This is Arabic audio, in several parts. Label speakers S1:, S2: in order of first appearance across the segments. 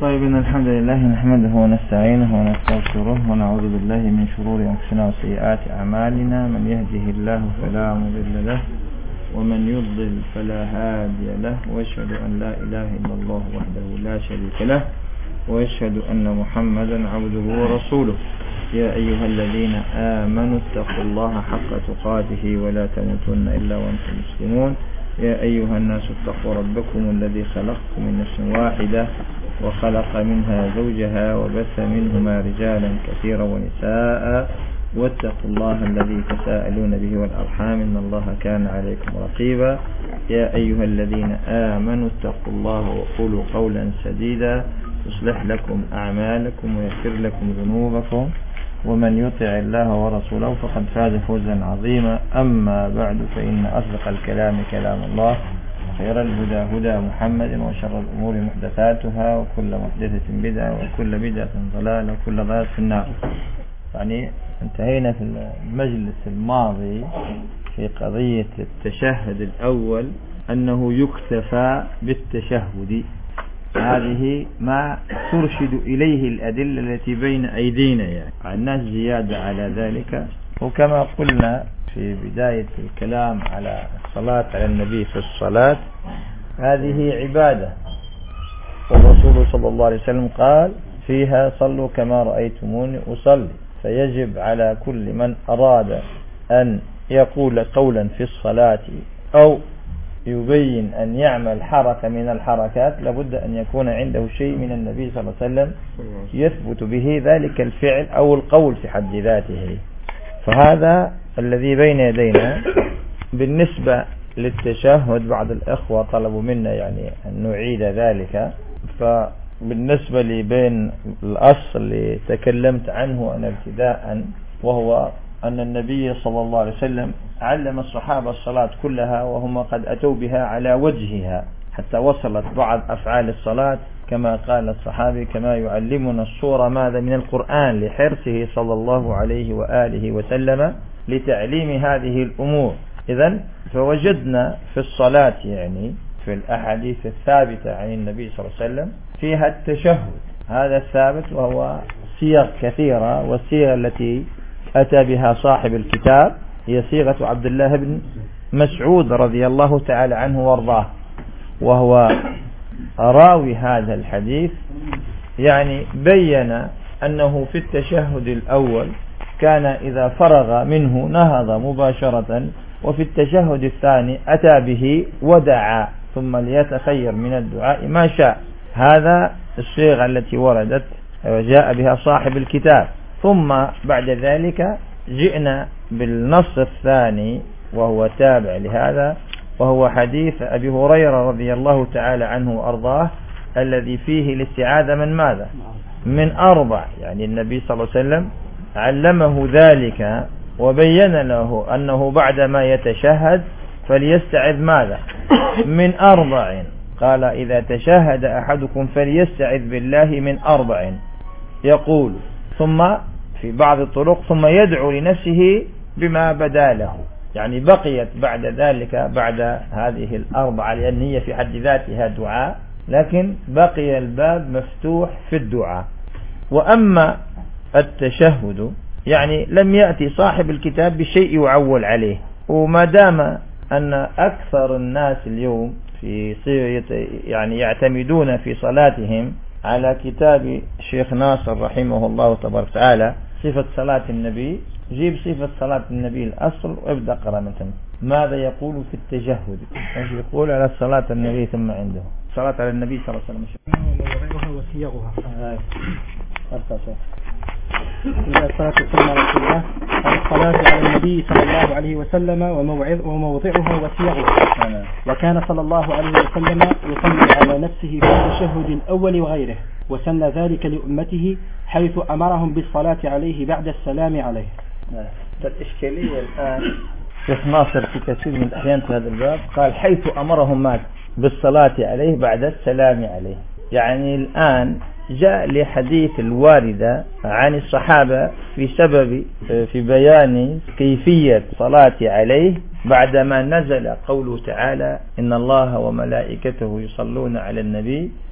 S1: طيب، إن الحمد لله نحمده ونستعينه ونستغفره ونعوذ بالله من شرور أنفسنا وسيئات أعمالنا. من يهده الله فلا مضل له ومن يضلل فلا هادي له، وأشهد أن لا إله إلا الله وحده لا شريك له، وأشهد أن محمدا عبده ورسوله. يا أيها الذين آمنوا اتقوا الله حق تقاته ولا تموتن إلا وأنتم مسلمون. يا أيها الناس اتقوا ربكم الذي خلقكم من نفس واحدة وخلق منها زوجها وبث منهما رجالا كثيرا ونساء، واتقوا الله الذي تساءلون به والأرحام إن الله كان عليكم رقيبا. يا أيها الذين آمنوا اتقوا الله وقولوا قولا سديدا يصلح لكم أعمالكم ويغفر لكم ذنوبكم، ومن يطع الله ورسوله فقد فاز فوزا عظيما. أما بعد، فإن أصدق الكلام كلام الله، خير الهدى هدى محمد، وشر الأمور محدثاتها، وكل محدثة بدعة، وكل بدعة ضلالة، وكل ضلالة في النار. يعني انتهينا في المجلس الماضي في قضية التشهد الأول أنه يكتفى بالتشهد. هذه ما ترشد إليه الأدلة التي بين أيدينا، يعني الناس زيادة على ذلك. وكما قلنا في بداية الكلام على الصلاة على النبي في الصلاة، هذه عبادة، والرسول صلى الله عليه وسلم قال فيها صلوا كما رأيتموني أصلي. فيجب على كل من أراد أن يقول قولا في الصلاة أو يبين أن يعمل حركة من الحركات لابد أن يكون عنده شيء من النبي صلى الله عليه وسلم يثبت به ذلك الفعل أو القول في حد ذاته. فهذا الذي بين يدينا. بالنسبة للتشهد، بعض الأخوة طلبوا منا يعني أن نعيد ذلك. فبالنسبة لي بين الأصل اللي تكلمت عنه أنا ابتداء، وهو أن النبي صلى الله عليه وسلم علم الصحابة الصلاة كلها وهم قد أتوا بها على وجهها، حتى وصلت بعض أفعال الصلاة كما قال الصحابي كما يعلمنا الصورة ماذا من القرآن، لحرصه صلى الله عليه وآله وسلم لتعليم هذه الأمور. إذن فوجدنا في الصلاة يعني في الأحاديث الثابتة عن النبي صلى الله عليه وسلم فيها التشهد، هذا الثابت، وهو صيغ كثيرة. والصيغة التي أتى بها صاحب الكتاب هي صيغة عبد الله بن مسعود رضي الله تعالى عنه وارضاه، وهو راوي هذا الحديث. يعني بين أنه في التشهد الأول كان إذا فرغ منه نهض مباشرة، وفي التشهد الثاني أتى به ودعا ثم ليتخير من الدعاء ما شاء. هذا الصيغة التي وردت وجاء بها صاحب الكتاب. ثم بعد ذلك جئنا بالنص الثاني وهو تابع لهذا، وهو حديث أبي هريرة رضي الله تعالى عنه وأرضاه الذي فيه الاستعاذة من ماذا؟ من أربع. يعني النبي صلى الله عليه وسلم علمه ذلك وبين له أنه بعدما يتشهد فليستعذ ماذا؟ من أربع. قال إذا تشهد أحدكم فليستعذ بالله من أربع، يقول ثم في بعض الطرق ثم يدعو لنفسه بما بدا له. يعني بقيت بعد ذلك بعد هذه الأربعة، لأن هي في حد ذاتها دعاء، لكن بقي الباب مفتوح في الدعاء. وأما التشهد يعني لم يأتي صاحب الكتاب بشيء يعول عليه. وما دام أن أكثر الناس اليوم في يعني يعتمدون في صلاتهم على كتاب الشيخ ناصر رحمه الله تبارك وتعالى صفة صلاة النبي، جيب صفة صلاة النبي الأصل وابدأ قرأ من ثم. ماذا يقول في التشهد؟ ايش يقول على صلاة النبي ثم عنده صلاة على النبي صلى الله عليه وسلم
S2: وموضعها وصيغها. الصلاة والسلام على رسول الله. الصلاة على النبي صلى الله عليه وسلم وموضعها وصيغها. وكان صلى الله عليه وسلم يصلي على نفسه في التشهد الأول وغيره، وسن ذلك لأمته حيث أمرهم بالصلاة عليه بعد السلام عليه.
S1: الإشكالية الآن شيخ ناصر في كثير من الأحيان في هذا الباب قال حيث أمرهم بالصلاة عليه بعد السلام عليه. يعني الآن جاء لحديث الواردة عن الصحابة في بيان كيفية صلاة عليه بعدما نزل قوله تعالى إن الله وملائكته يصلون على النبي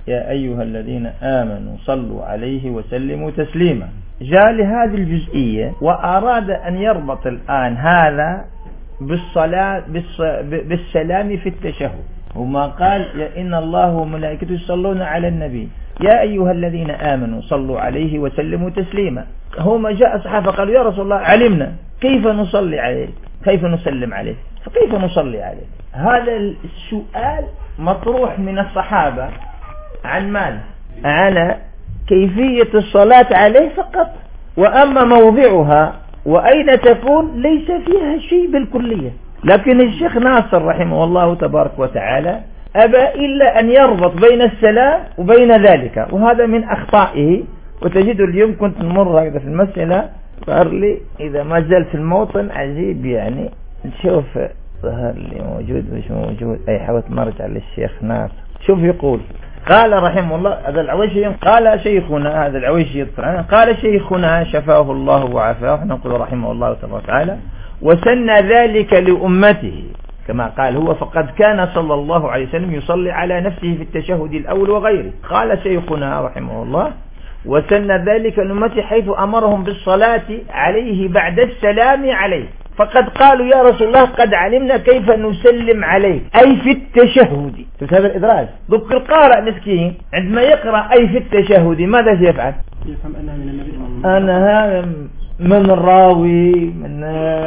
S1: يا أيها الذين آمنوا صلوا عليه وسلموا تسليما. جاء لهذه الجزئية وأراد أن يربط الآن هذا بالصلاة بالسلام في التشهد، وما قال يا إن الله وملائكته يصلون على النبي يا أيها الذين آمنوا صلوا عليه وسلموا تسليما. هما جاء الصحابة قالوا يا رسول الله علمنا كيف نصلي عليه، كيف نسلم عليه، فكيف نصلي عليه؟ هذا السؤال مطروح من الصحابة عن ماذا؟ على كيفية الصلاة عليه فقط، وأما موضعها وأين تكون ليس فيها شيء بالكلية. لكن الشيخ ناصر رحمه الله تبارك وتعالى أبى إلا أن يربط بين السلام وبين ذلك، وهذا من أخطائه. وتجد اليوم كنت نمر هكذا في المسألة ظهر لي إذا ما زال في الموطن عجيب، يعني نشوف ظهر لي موجود مش موجود. أي حاولت مرجع للشيخ ناصر. شوف يقول قال رحمه الله هذا العويشي، قال شيخنا هذا العويشي قال شيخنا شفاه الله وعافاه، نقول رحمه الله تبارك وتعالى وسن ذلك لأمته كما قال هو، فقد كان صلى الله عليه وسلم يصلي على نفسه في التشهد الأول وغيره. قال شيخنا رحمه الله وسن ذلك لأمته حيث أمرهم بالصلاة عليه بعد السلام عليه، فقد قالوا يا رسول الله قد علمنا كيف نسلم عليك أي في التشهد. شوف هذا الإدراج. ذكر القارئ مسكين عندما يقرأ أي في التشهد ماذا سيفعل؟
S2: يفهم أنها من النبي،
S1: أنها من الراوي من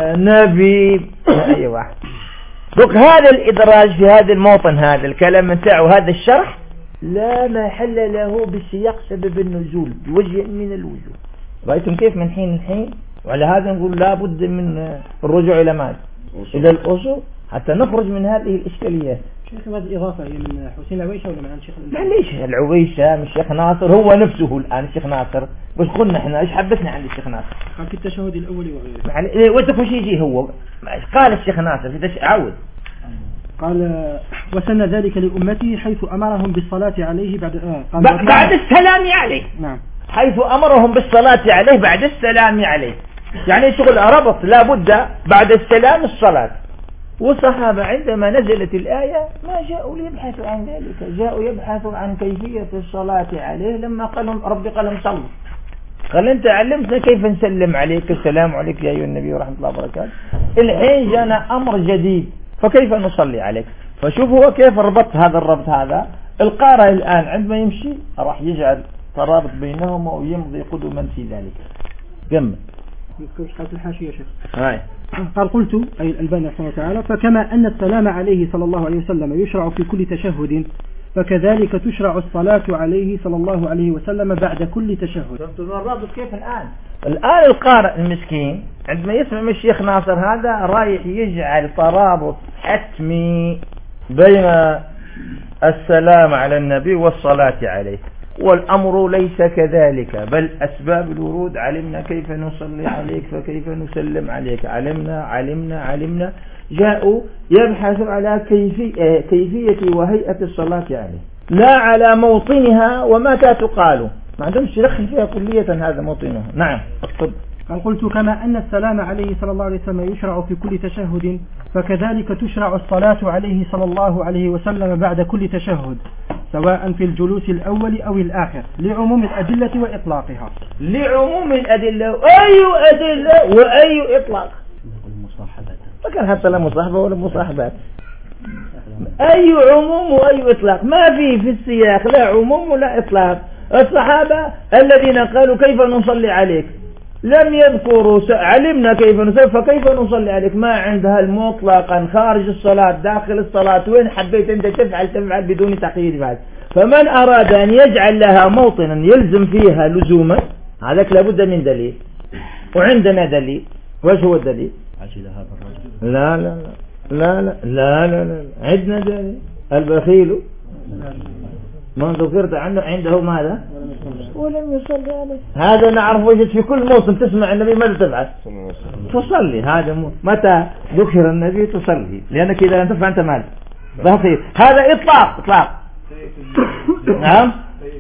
S1: نبي أي واحد. ذك هذا الإدراج في هذا الموطن، هذا الكلام متاعه هذا الشرح لا محل له بسياق سبب النزول بوجه من الوجوه. رأيتم كيف من حين لحين؟ وعلى هذا نقول لا بد من الرجوع إلى ماذا؟ إلى الأصول حتى نخرج من هذه الإشكاليات.
S2: شيخ هذه الإضافة هي من حسين العويشة ولا من الشيخ؟
S1: معليش العويشة من الشيخ ناصر هو نفسه الآن. الشيخ ناصر وش قلنا احنا ايش حبسنا عند الشيخ ناصر؟
S2: قال في التشهد الأول وغيره.
S1: وانت وش يجي هو قال الشيخ ناصر في عود
S2: قال وسن ذلك لأمته حيث أمرهم بالصلاة عليه
S1: بعد السلام عليه.
S2: نعم.
S1: حيث أمرهم بالصلاة عليه بعد السلام عليه، يعني شغل ربط لابد بعد السلام الصلاة. والصحابة عندما نزلت الآية ما جاءوا ليبحثوا عن ذلك، جاءوا يبحثوا عن كيفية الصلاة عليه. لما قال لهم ربي قال لهم صلوا، قال انت علمتنا كيف نسلم عليك، السلام عليك يا أيها النبي ورحمة الله وبركاته. الحين جانا أمر جديد فكيف نصلي عليك؟ فشوف هو كيف ربط هذا الربط. هذا القارئ الآن عندما يمشي راح يجعل ترابط بينهما ويمضي قدما في ذلك. كمل.
S2: قال في الحاشية يا شيخ.
S1: هاي.
S2: قال قلت أي الألباني رحمه الله تعالى فكما أن السلام عليه صلى الله عليه وسلم يشرع في كل تشهد فكذلك تشرع الصلاة عليه صلى الله عليه وسلم بعد كل تشهد.
S1: شفتوا الرابط كيف الآن القارئ المسكين عندما يسمع من الشيخ ناصر هذا رايح يجعل ترابط حتمي بين السلام على النبي والصلاة عليه، والأمر ليس كذلك، بل أسباب الورود علمنا كيف نصلي عليك فكيف نسلم عليك. علمنا جاءوا يبحثوا على كيفية وهيئة الصلاة عليه، لا على موطنها ومتى تقال. ما عندهمش يدخل فيها كلية هذا موطنها. نعم اكتب.
S2: قلت كما أن السلام عليه صلى الله عليه وسلم يشرع في كل تشهد فكذلك تشرع الصلاة عليه صلى الله عليه وسلم بعد كل تشهد سواء في الجلوس الأول أو الآخر لعموم الأدلة وإطلاقها.
S1: لعموم الأدلة أي أدلة وأي إطلاق. فكان حتى لا مصاحبة ولا مصاحبات، أي عموم وأي إطلاق، ما في السياق لا عموم ولا إطلاق. الصحابة الذين قالوا كيف نصلي عليك لم يذكروا علمنا كيف نصلي فكيف نصلي عليك، ما عندها المطلقا خارج الصلاة داخل الصلاة، وين حبيت أنت تفعل بدون تقييد بعد. فمن أراد أن يجعل لها موطنا يلزم فيها لزوما هذاك لابد من دليل، وعندنا دليل. وش هو الدليل؟ لا لا لا لا لا لا لا عندنا دليل. البخيل من ذكرت عنده ماذا؟ ولم يصلي عليه. هذا نعرف وجد في كل موسم تسمع النبي ماذا تفعل؟ تصلي. هذا متى ذكر النبي تصلي، لأنك إذا لم تفعل أنت مال بخير. هذا إطلاق. نعم.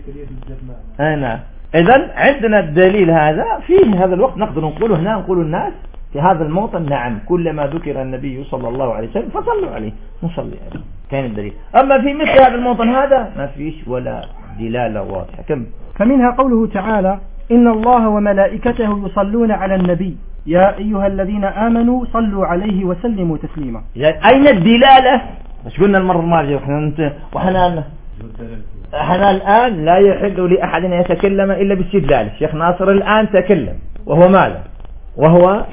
S1: نعم. إذن عندنا الدليل هذا فيه هذا الوقت نقدر نقوله هنا، نقول الناس في هذا الموطن نعم كلما ذكر النبي صلى الله عليه وسلم فصلوا عليه نصلي عليه، كان الدليل. أما في مثل هذا الموطن هذا ما فيش ولا دلالة واضحة. كم؟
S2: فمنها قوله تعالى إن الله وملائكته يصلون على النبي يا أيها الذين آمنوا صلوا عليه وسلموا تسليما.
S1: يعني أين الدلالة؟ مش قلنا المرة الماضية وحنا الآن لا يحل لأحد أن يتكلم إلا باستدلال. الشيخ ناصر الآن تكلم وهو ماذا؟ وهو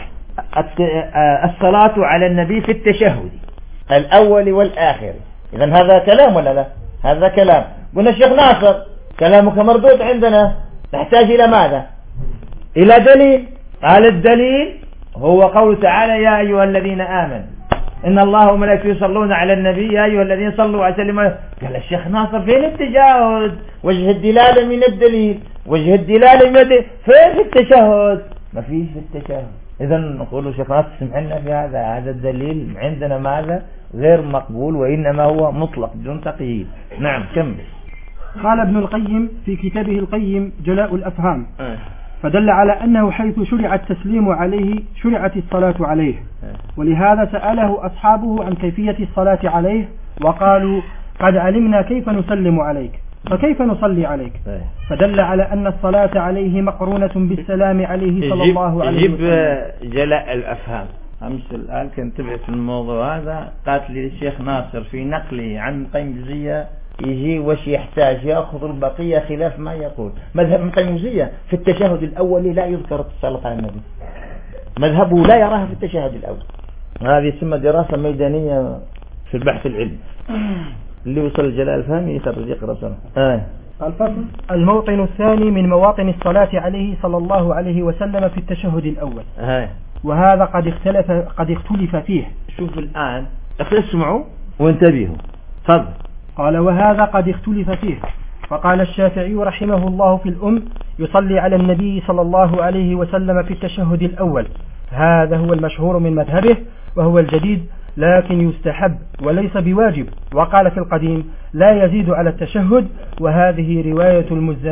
S1: الصلاة على النبي في التشهد الأول والآخر. إذن هذا كلام ولا لا؟ هذا كلام. قلنا الشيخ ناصر كلامك مردود عندنا، نحتاج إلى ماذا؟ إلى دليل. قال الدليل هو قول تعالى يا أيها الذين آمنوا إن الله وملائكته يصلون على النبي يا أيها الذين صلوا عليه وسلموا. قال الشيخ ناصر فين التجاوز؟ وجه الدلالة من الدليل، وجه الدلالة من الدليل فين في التشهد؟ ما فيش في التشهد. إذن نقول الشيخ ناصر سمعنا في هذا الدليل عندنا ماذا؟ غير مقبول، وإنما هو مطلق دون تقييد. نعم كمل.
S2: قال ابن القيم في كتابه القيم جلاء الأفهام فدل على أنه حيث شرع التسليم عليه شرعت الصلاة عليه، ولهذا سأله أصحابه عن كيفية الصلاة عليه وقالوا قد علمنا كيف نسلم عليك فكيف نصلي عليك، فدل على أن الصلاة عليه مقرونة بالسلام عليه صلى الله عليه وسلم.
S1: يجيب جلاء الأفهام. أمس الآن كنت تبعت الموضوع هذا، قالت لي الشيخ ناصر في نقله عن قيمزية يجي وش يحتاج يأخذ البقية خلاف ما يقول. مذهب من قيمزية في التشهد الأول لا يذكر الصلاة على النبي، مذهبه لا يراها في التشهد الأول. هذه اسمها دراسة ميدانية في البحث العلمي. اللي وصل الجلاء الفهمي يقرأ سنة.
S2: الفصل الموطن الثاني من مواطن الصلاة عليه صلى الله عليه وسلم في التشهد الأول. وهذا قد اختلف فيه.
S1: شوف الآن اسمعوا وانتبهوا. تفضل.
S2: قال وهذا قد اختلف فيه، فقال الشافعي رحمه الله في الأم يصلي على النبي صلى الله عليه وسلم في التشهد الأول، هذا هو المشهور من مذهبه وهو الجديد لكن يستحب وليس بواجب. وقال في القديم لا يزيد على التشهد، وهذه رواية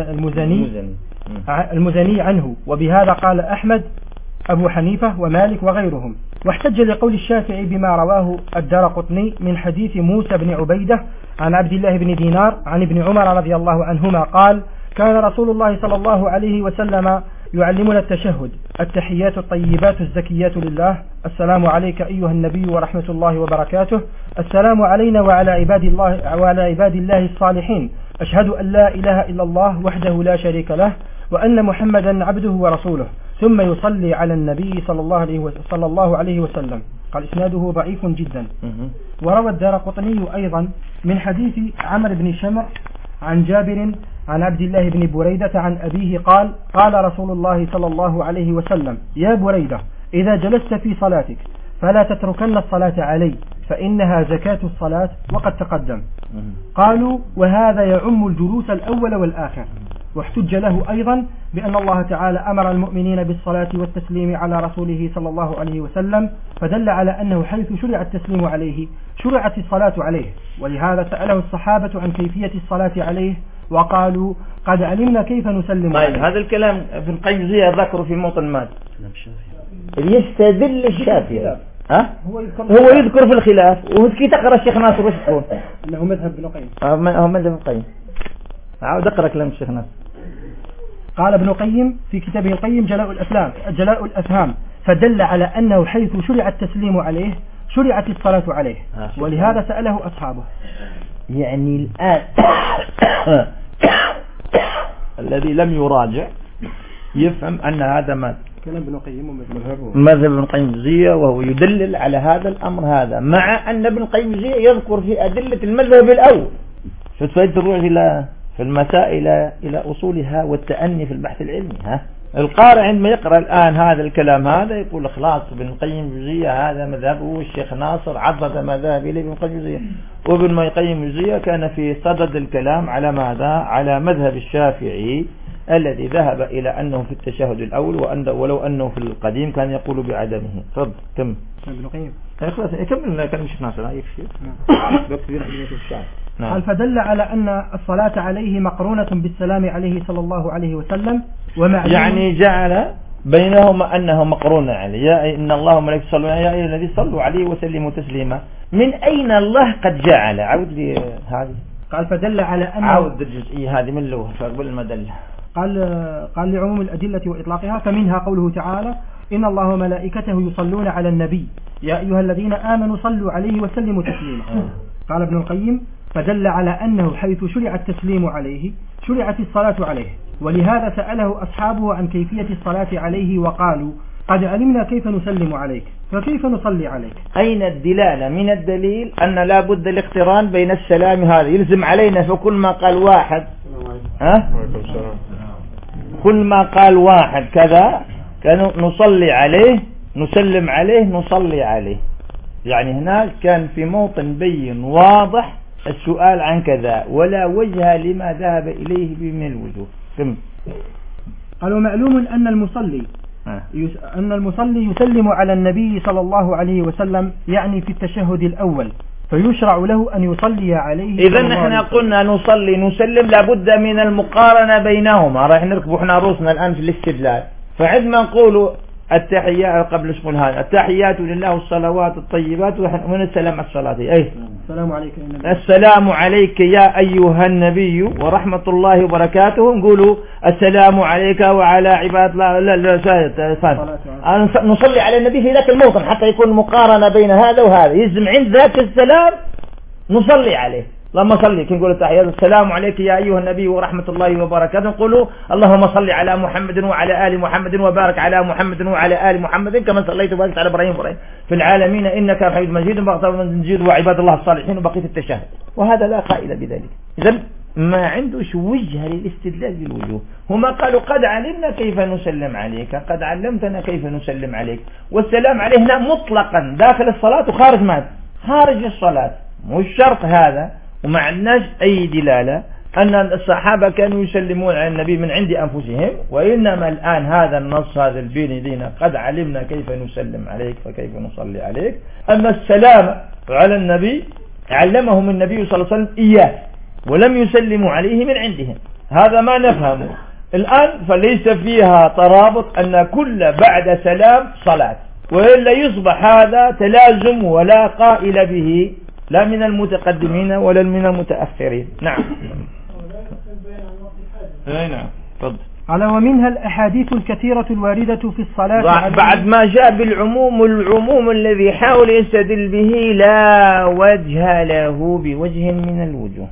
S2: المزني عنه، وبهذا قال أحمد أبو حنيفة ومالك وغيرهم. واحتج لقول الشافعي بما رواه الدارقطني من حديث موسى بن عبيدة عن عبد الله بن دينار عن ابن عمر رضي الله عنهما قال كان رسول الله صلى الله عليه وسلم يعلمنا التشهد التحيات الطيبات الزكيات لله، السلام عليك أيها النبي ورحمة الله وبركاته، السلام علينا وعلى عباد الله الصالحين، أشهد أن لا إله إلا الله وحده لا شريك له وأن محمدا عبده ورسوله، ثم يصلي على النبي صلى الله عليه وسلم. قال إسناده ضعيف جدا. وروى الدارقطني أيضا من حديث عمرو بن شمر عن جابر عن عبد الله بن بريدة عن أبيه قال قال رسول الله صلى الله عليه وسلم يا بريدة إذا جلست في صلاتك فلا تتركن الصلاة علي فإنها زكاة الصلاة وقد تقدم. قالوا وهذا يعم الجلوس الأول والآخر. واحتج له أيضا بأن الله تعالى أمر المؤمنين بالصلاة والتسليم على رسوله صلى الله عليه وسلم، فدل على أنه حيث شرع التسليم عليه شرعت الصلاة عليه، ولهذا سأله الصحابة عن كيفية الصلاة عليه وقالوا قد علمنا كيف نسلم عليه.
S1: هذا الكلام ابن القيم زي ذكره في موطن مات يستدل الشافعي هو يذكر في الخلاف. وكي تقرأ الشيخ ناصر وش تقول؟
S2: انه مذهب ابن القيم.
S1: هو مذهب ابن القيم. عاود اقرأ كلام الشيخ ناصر.
S2: قال ابن القيم في كتابه القيم جلاء الأفهام فدل على أنه حيث شرع التسليم عليه شرعت الصلاة عليه، ولهذا سأله أصحابه.
S1: يعني الآن الذي لم يراجع يفهم أن هذا
S2: كلام ابن القيم
S1: مذهب ابن القيم، وهو يدلل على هذا الأمر هذا، مع أن ابن القيم يذكر في أدلة المذهب الأول. شو تفيد الروح في المسائل إلى أصولها والتأني في البحث العلمي. القارئ عندما يقرأ الآن هذا الكلام هذا يقول خلاص ابن القيم الجوزية هذا مذهبه، الشيخ ناصر عضد مذاهب إليه ابن القيم الجوزية، وابن القيم الجوزية كان في صدد الكلام على ماذا؟ على مذهب الشافعي الذي ذهب إلى أنه في التشهد الأول، ولو أنه في القديم كان يقول بعدمه. تفضل كم
S2: ابن القيم
S1: خلاص كمل كلام الشيخ ناصر يكفي.
S2: قال فدل على أن الصلاة عليه مقرونة بالسلام عليه صلى الله عليه وسلم،
S1: يعني جعل بينهما أنه مقرون عليه. يا إن الله وملائكته يصلون يا أيها الذين صلوا عليه وسلموا تسليما. من أين الله قد جعل؟ عود لي هذه
S2: قال فدل على أن
S1: عاود الجزئية هذه من الأول فقبل المدلة.
S2: قال لعموم الأدلة وإطلاقها، فمنها قوله تعالى إن الله وملائكته يصلون على النبي يا أيها الذين آمنوا صلوا عليه وسلموا تسليما. قال ابن القيم فدل على أنه حيث شرع التسليم عليه شرعت الصلاة عليه، ولهذا سأله أصحابه عن كيفية الصلاة عليه وقالوا قد علمنا كيف نسلم عليك فكيف نصلي عليك.
S1: أين الدلالة من الدليل أن لا بد الاقتران بين السلام هذا يلزم علينا، فكل ما قال واحد كل ما قال واحد كذا كان نصلي عليه نسلم عليه نصلي عليه، يعني هناك كان في موطن بين واضح السؤال عن كذا ولا وجه لما ذهب إليه من الوجوه.
S2: قالوا معلوم أن المصلي يسلم على النبي صلى الله عليه وسلم، يعني في التشهد الأول، فيشرع له أن يصلي عليه.
S1: إذن احنا قلنا نصلي نسلم لابد من المقارنة بينهما. راح نركب احنا روسنا الآن في الاستدلال، فعندما نقول التحيات قبل اسم هذا التحيات لله والصلوات الطيبات ومن السلام على الصلاة أي
S2: السلام عليك يا النبي.
S1: السلام عليك يا أيها النبي ورحمة الله وبركاته، نقولوا السلام عليك وعلى عباد الله. لا نصلي على النبي في ذاك الموطن حتى يكون مقارنة بين هذا وهذا، يلزم عند ذاك السلام نصلي عليه. لما صلي كي نقول التحيات السلام عليك يا أيها النبي ورحمة الله وبركاته، نقولوا اللهم صل على محمد وعلى آل محمد وبارك على محمد وعلى آل محمد كما صليت وباركت على إبراهيم في العالمين إنك حميد مجيد مجيد وعباد الله الصالحين وبقية التشهد، وهذا لا قائل بذلك. إذن ما عندوش وجه للاستدلال بالوجوه. هما قالوا قد علمنا كيف نسلم عليك، قد علمتنا كيف نسلم عليك، والسلام عليه هنا مطلقا داخل الصلاة وخارج خارج الصلاة، مش شرط هذا. وما عندناش أي دلالة أن الصحابة كانوا يسلمون على النبي من عند أنفسهم، وإنما الآن هذا النص هذا البين يدينا قد علمنا كيف نسلم عليك فكيف نصلي عليك. أما السلام على النبي علمهم النبي صلى الله عليه وسلم إياه ولم يسلموا عليه من عندهم، هذا ما نفهمه الآن. فليس فيها ترابط أن كل بعد سلام صلاة، وإلا يصبح هذا تلازم ولا قائل به لا من المتقدمين ولا من المتأخرين. نعم. نعم تفضل.
S2: على ومنها الأحاديث الكثيرة الواردة في الصلاة
S1: بعد ما جاء بالعموم، العموم الذي حاول يستدل به لا وجه له بوجه من الوجوه.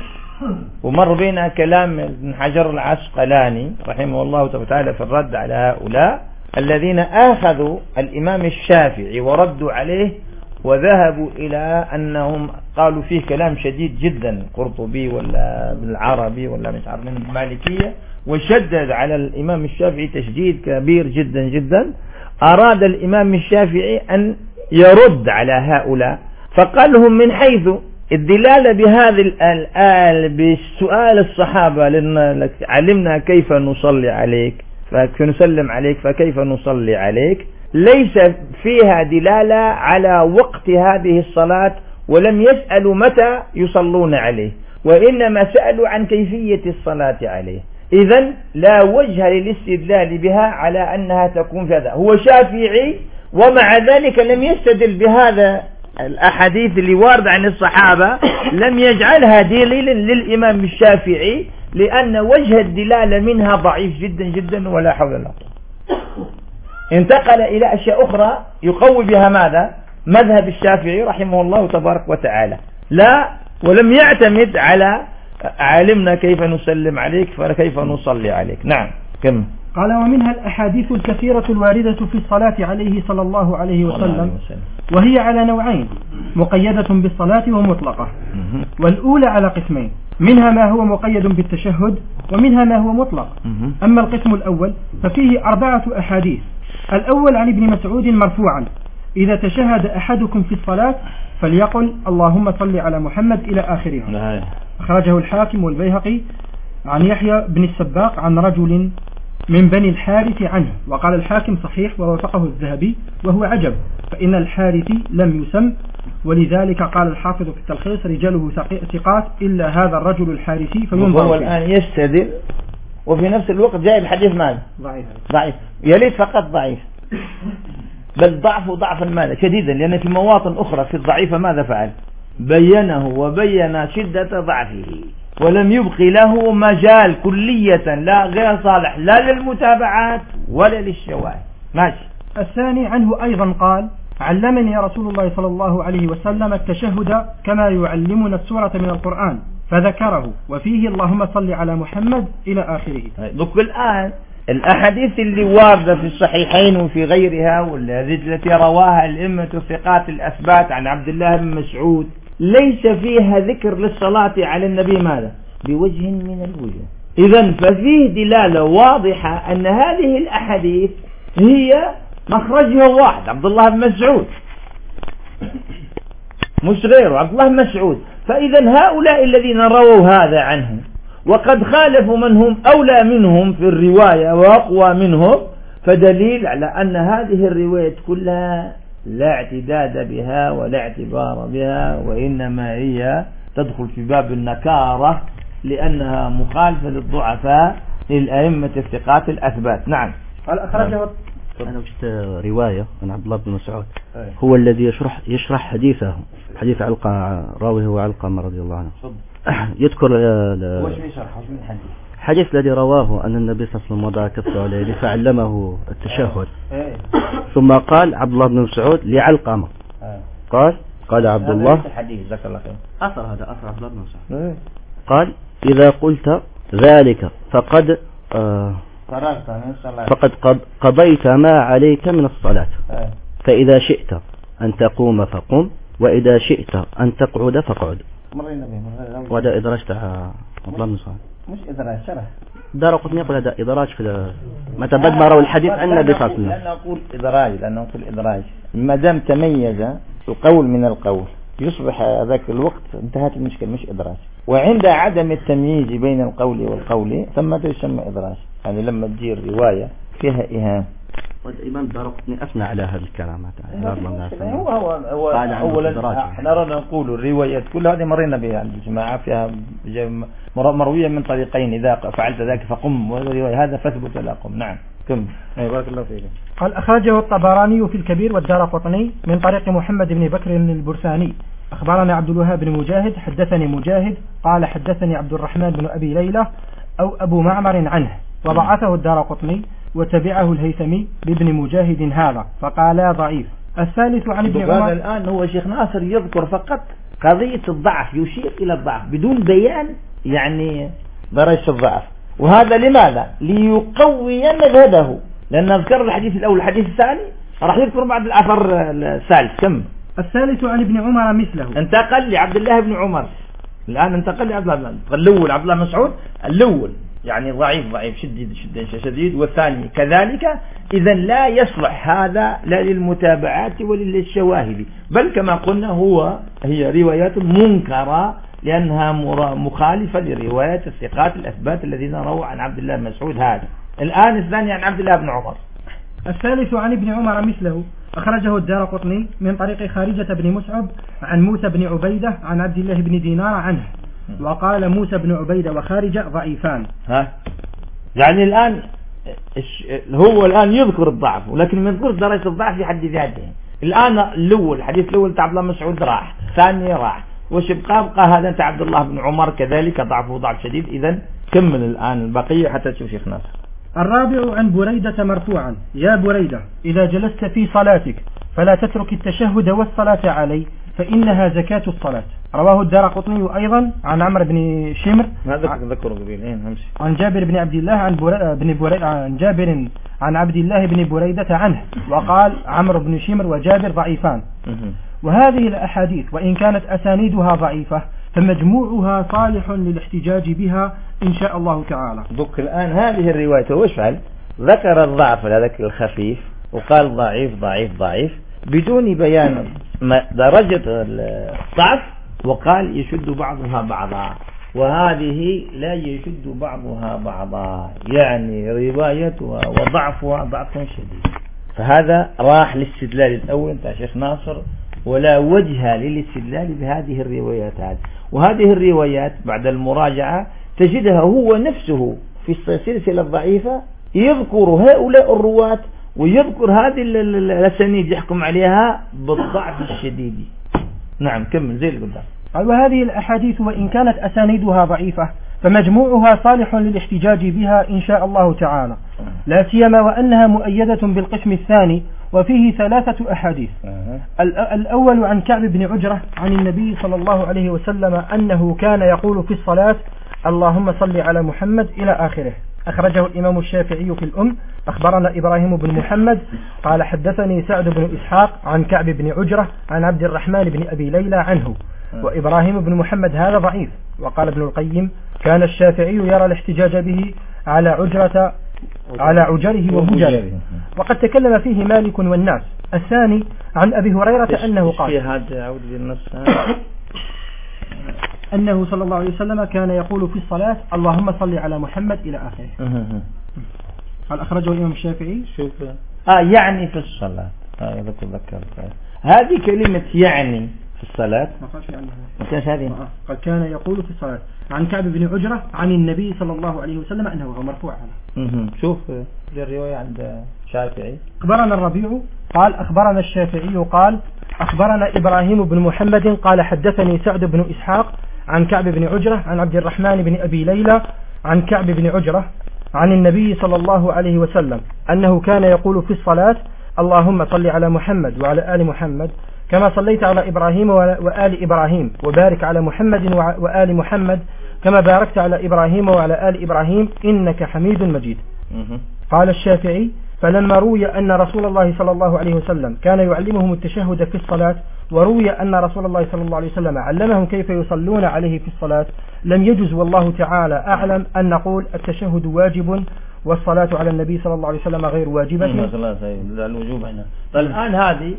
S1: ومر بنا كلام ابن حجر العسقلاني رحمه الله تعالى في الرد على هؤلاء الذين آخذوا الإمام الشافعي وردوا عليه وذهبوا إلى أنهم قالوا فيه كلام شديد جدا، قرطبي ولا ابن العربي ولا مش عارف من المالكية، وشدد على الإمام الشافعي تشديد كبير جدا جدا. أراد الإمام الشافعي أن يرد على هؤلاء، فقال لهم من حيث الدلالة بهذه الآية بسؤال الصحابة علمنا كيف نصلي عليك فكيف نسلم عليك فكيف نصلي عليك، ليس فيها دلالة على وقت هذه الصلاة، ولم يسألوا متى يصلون عليه، وإنما سألوا عن كيفية الصلاة عليه. إذن لا وجه للاستدلال بها على أنها تكون في هذا. هو شافعي ومع ذلك لم يستدل بهذا الأحاديث اللي وارد عن الصحابة، لم يجعلها دليلا للإمام الشافعي، لأن وجه الدلالة منها ضعيف جدا جدا ولا حول ولا قوة. انتقل إلى أشياء أخرى يقوي بها ماذا؟ مذهب الشافعي رحمه الله تبارك وتعالى، لا ولم يعتمد على علمنا كيف نسلم عليك فكيف نصلي عليك. نعم كم
S2: قال ومنها الأحاديث الكثيرة الواردة في الصلاة عليه صلى الله عليه وسلم، وهي على نوعين، مقيدة بالصلاة ومطلقة. والأولى على قسمين، منها ما هو مقيد بالتشهد ومنها ما هو مطلق. أما القسم الأول ففيه 4 أحاديث. الأول عن ابن مسعود مرفوعا: إذا تشهد أحدكم في الصلاة فليقل اللهم صل على محمد إلى آخرها. أخرجه الحاكم والبيهقي عن يحيى بن السباق عن رجل من بني الحارث عنه، وقال الحاكم صحيح ووافقه الذهبي، وهو عجب فإن الحارث لم يسم، ولذلك قال الحافظ في التلخيص رجاله ثقات إلا هذا الرجل الحارثي فينظر.
S1: هو الآن يستدل وفي نفس الوقت جايب حديث ماذا؟ ضعيف. يليت فقط ضعيف، بل ضعف ماذا شديدا، لأن في مواطن أخرى في الضعيفة ماذا فعل؟ بينه وبين شدة ضعفه ولم يبق له مجال كلية، لا غير صالح لا للمتابعات ولا للشواهد. ماشي.
S2: الثاني عنه أيضا قال: علمني رسول الله صلى الله عليه وسلم التشهد كما يعلمنا السورة من القرآن، فذكره وفيه اللهم صل على محمد إلى آخره.
S1: ذكر الآن الأحاديث اللي واردة في الصحيحين وفي غيرها والتي رواها الأئمة الثقات الأثبات عن عبد الله بن مسعود ليس فيها ذكر للصلاة على النبي ماذا؟ بوجه من الوجوه. إذن ففيه دلالة واضحة أن هذه الأحاديث هي مخرجها واحد، عبد الله بن مسعود مش غيره، عبد الله بن مسعود. فإذا هؤلاء الذين رووا هذا عنه وقد خالفوا من هم أولى منهم في الرواية وأقوى منهم، فدليل على أن هذه الرواية كلها لا اعتداد بها ولا اعتبار بها، وإنما هي تدخل في باب النكارة لأنها مخالفة للضعفاء للأئمة الثقات الأثبات. نعم.
S2: قال أخرجه.
S3: أنا وجدت رواية عن عبد الله بن مسعود هو الذي يشرح حديثه، حديث علقة، راويه هو علقة رضي الله عنه. يذكر حديث الذي رواه أن النبي صلى الله عليه وسلم وضع كفه عليه فعلمه التشهد، ثم قال عبد الله بن مسعود لعلقمة قال عبد الله، أثر هذا أثر عبد الله بن مسعود، قال إذا قلت ذلك فقد قضيت ما عليك من الصلاة، فإذا شئت أن تقوم فقم، وإذا شئت أن تقعد فقعد. وهذا إدراج تاع عبد الله بن مسعود،
S1: مش إدراج، شرح.
S3: دارقطني يقول هذا إدراج في متى بدمروا الحديث عن النبي صلى الله عليه وسلم.
S1: لأن أقول إدراج ما دام تميز القول من القول يصبح ذاك الوقت انتهت المشكلة، مش إدراج. وعند عدم التمييز بين القول والقول ثم يسمى إدراج، يعني لما تجي الرواية فيها إهانة.
S3: والإمام دارقطني أثنى على هذا الكلام.
S1: هو أولا احنا نقول الروايات كل هذه مرينا بها الجماعة فيها مروية من طريقين، إذا فعلت ذاك فقم، والرواية هذا فثبت لا قم. نعم. كم. بارك الله فيك.
S2: قال أخرجه الطبراني في الكبير والدارقطني من طريق محمد بن بكر البرساني. أخبرنا عبد الوهاب بن مجاهد حدثني مجاهد قال حدثني عبد الرحمن بن أبي ليلى أو أبو معمر عنه، وضعفه الدارقطني وتبعه الهيثمي بابن مجاهد هذا فقال ضعيف. الثالث عن ابن عمر.
S1: الآن هو شيخ ناصر يذكر فقط قضية الضعف، يشير إلى الضعف بدون بيان يعني درجة الضعف. وهذا لماذا؟ ليقوي مذهبه، لأن نذكر الحديث الأول الحديث الثاني راح يذكر بعد الأثر الثالث. كم.
S2: الثالث عن ابن عمر مثله،
S1: انتقل لعبد الله بن عمر، الآن انتقل لعبد الله بن الأول عبد الله بن مسعود الأول يعني ضعيف شديد، والثاني كذلك. إذا لا يصلح هذا لا للمتابعات ولا للشواهد، بل كما قلنا هي روايات منكرة لأنها مخالفة لروايات الثقات الأثبات الذين رووا عن عبد الله بن مسعود. هذا الآن الثاني عن عبد الله بن عمر.
S2: الثالث عن ابن عمر مثله، أخرجه الدارقطني من طريق خارجة بن مسعب عن موسى بن عبيدة عن عبد الله بن دينار عنه، وقال موسى بن عبيدة وخارجة ضعيفان.
S1: يعني الآن هو الآن يذكر الضعف ولكن ما يذكر درجة الضعف في حد ذاته. الآن الحديث الأول تاع عبد الله مسعود راح، الثاني راح، وش بقى هذا تاع عبد الله بن عمر كذلك ضعفه ضعف شديد. إذا كمل الآن البقية حتى تشوف شيخ ناصر.
S2: الرابع عن بريدة مرفوعا: يا بريدة إذا جلست في صلاتك فلا تترك التشهد والصلاة علي فإنها زكاة الصلاة. رواه الدارقطني أيضا عن عمرو بن شمر عن جابر بن عبد الله عن عبد الله بن بريدة عنه، وقال عمرو بن شمر وجابر ضعيفان. وهذه الأحاديث وإن كانت أسانيدها ضعيفة فمجموعها صالح للاحتجاج بها إن شاء الله تعالى.
S1: الآن هذه الرواية وش فعل؟ ذكر الضعف هذاك الخفيف وقال ضعيف بدون بيان درجة الضعف، وقال يشد بعضها بعضا، وهذه لا يشد بعضها بعضا، يعني روايتها وضعفها ضعف شديد. فهذا راح للاستدلال الأول بتاع شيخ ناصر، ولا وجه للاستدلال بهذه الروايات هذه. وهذه الروايات بعد المراجعة تجدها هو نفسه في السلسلة الضعيفة يذكر هؤلاء الرواة ويذكر هذه الأسانيد يحكم عليها بالضعف الشديد. نعم كمل زي اللي قدام.
S2: قال وهذه الأحاديث وإن كانت أسانيدها ضعيفة فمجموعها صالح للاحتجاج بها إن شاء الله تعالى، لا سيما وأنها مؤيدة بالقسم الثاني وفيه 3 أحاديث. الأول عن كعب بن عجرة عن النبي صلى الله عليه وسلم أنه كان يقول في الصلاة اللهم صل على محمد إلى آخره، أخرجه الإمام الشافعي في الأم. أخبرنا إبراهيم بن محمد قال حدثني سعد بن إسحاق عن كعب بن عجرة عن عبد الرحمن بن أبي ليلى عنه، وإبراهيم بن محمد هذا ضعيف. وقال ابن القيم كان الشافعي يرى الاحتجاج به على عجره وهجره، وقد تكلم فيه مالك والناس. الثاني عن أبي هريرة أنه قال أنه صلى الله عليه وسلم كان يقول في الصلاة اللهم صل على محمد إلى آخره. قال أخرجه الإمام الشافعي.
S1: شوف يعني في الصلاة ذكرت هذه كلمة يعني في الصلاة
S2: قال كان يقول في الصلاة عن كعب بن عجرة عن النبي صلى الله عليه وسلم أنه هو مرفوع عنه.
S1: شوف الرواية عند الشافعي.
S2: أخبرنا الربيع قال أخبرنا الشافعي قال أخبرنا إبراهيم بن محمد قال حدثني سعد بن إسحاق عن كعب بن عجرة عن عبد الرحمن بن أبي ليلى عن كعب بن عجرة عن النبي صلى الله عليه وسلم أنه كان يقول في الصلاة اللهم صل على محمد وعلى آل محمد كما صليت على إبراهيم وآل إبراهيم وبارك على محمد وآل محمد كما باركت على إبراهيم وعلى آل إبراهيم إنك حميد مجيد. قال الشافعي فلما روي أن رسول الله صلى الله عليه وسلم كان يعلمهم التشهد في الصلاة، وروي أن رسول الله صلى الله عليه وسلم علمهم كيف يصلون عليه في الصلاة، لم يجز والله تعالى أعلم أن نقول التشهد واجب والصلاة على النبي صلى الله عليه وسلم غير واجبة.
S1: الوجوب هنا. الآن هذه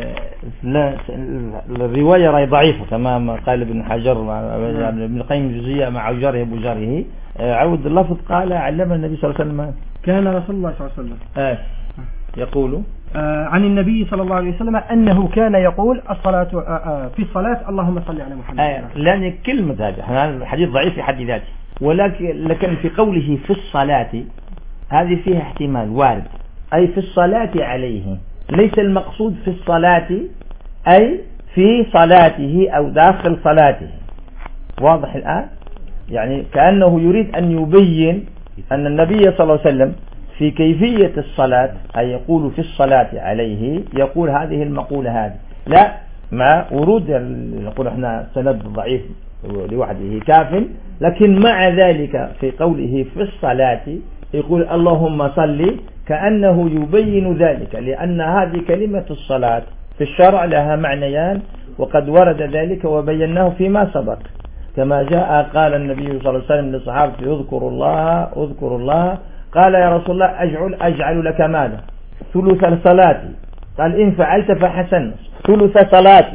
S1: الرواية راي ضعيفة كما قال ابن حجر ابن القيم الجزية مع عجره بجره. عود اللفظ قال علم النبي صلى الله عليه وسلم
S2: كان رسول الله صلى الله عليه وسلم
S1: يقول
S2: عن النبي صلى الله عليه وسلم أنه كان يقول الصلاة في الصلاة اللهم صل على محمد.
S1: لأن كلمة هذه الحديث ضعيف في حد ذاته، ولكن في قوله في الصلاة هذه فيها احتمال وارد، أي في الصلاة عليه، ليس المقصود في الصلاة أي في صلاته أو داخل صلاته. واضح الآن؟ يعني كأنه يريد أن يبين أن النبي صلى الله عليه وسلم في كيفية الصلاة أي يقول في الصلاة عليه يقول هذه المقولة هذه، لا مع ورود نقول احنا سند ضعيف لوحده كاف، لكن مع ذلك في قوله في الصلاة يقول اللهم صل، كأنه يبين ذلك، لأن هذه كلمة الصلاة في الشرع لها معنيان وقد ورد ذلك وبيناه فيما سبق، كما جاء قال النبي صلى الله عليه وسلم للصحابة اذكروا الله، قال يا رسول الله أجعل لك ماذا؟ ثلث صلاتي، قال إن فعلت فحسن، ثلث صلاتي،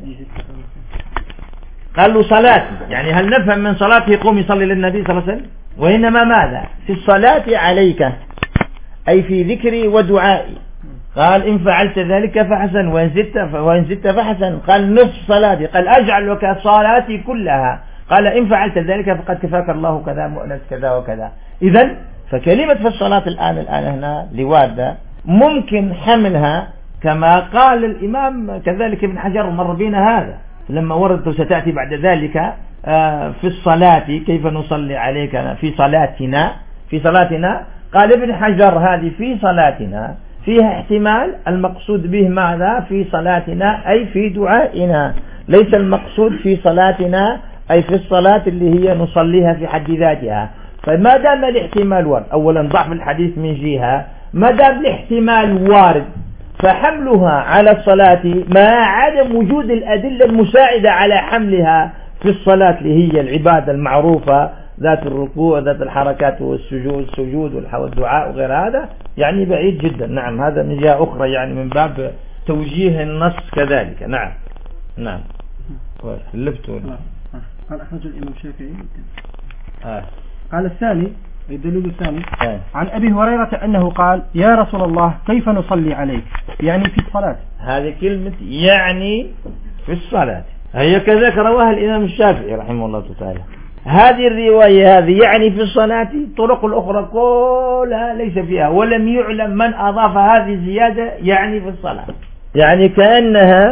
S1: قال له صلاتي، يعني هل نفهم من صلاته يقوم يصلي للنبي صلى الله عليه وسلم؟ وإنما ماذا؟ في الصلاة عليك أي في ذكري ودعائي، قال إن فعلت ذلك فحسن وإن زدت فحسن، قال نصف صلاتي، قال أجعل لك صلاتي كلها، قال إن فعلت ذلك فقد كفاك الله كذا مؤنس كذا وكذا. إذن فكلمة في الصلاة الآن هنا لواردة ممكن حملها كما قال الإمام كذلك ابن حجر مر بنا هذا لما ورد ستأتي بعد ذلك في الصلاة كيف نصلي عليك في صلاتنا قال ابن حجر هذه في صلاتنا فيها احتمال المقصود به ماذا؟ في صلاتنا أي في دعائنا، ليس المقصود في صلاتنا أي في الصلاة اللي هي نصليها في حد ذاتها. فما دام الاحتمال وارد، أولا ضعف الحديث من جهة، ما دام الاحتمال وارد فحملها على الصلاة مع عدم وجود الأدلة المساعدة على حملها في الصلاة اللي هي العبادة المعروفة ذات الركوع ذات الحركات والسجود والدعاء وغير هذا، يعني بعيد جدا. نعم هذا من جهة أخرى يعني من باب توجيه النص كذلك. نعم لفته.
S2: قال أخرج الإمام الشافعي. قال الثاني الدليل الثاني عن أبي هريرة أنه قال يا رسول الله كيف نصلي عليك، يعني في الصلاة.
S1: هذه كلمة يعني في الصلاة هي كذلك رواها الإمام الشافعي رحمه الله تعالى. هذه الرواية هذه يعني في الصلاة، الطرق الأخرى كلها ليس فيها، ولم يعلم من أضاف هذه الزيادة يعني في الصلاة، يعني كأنها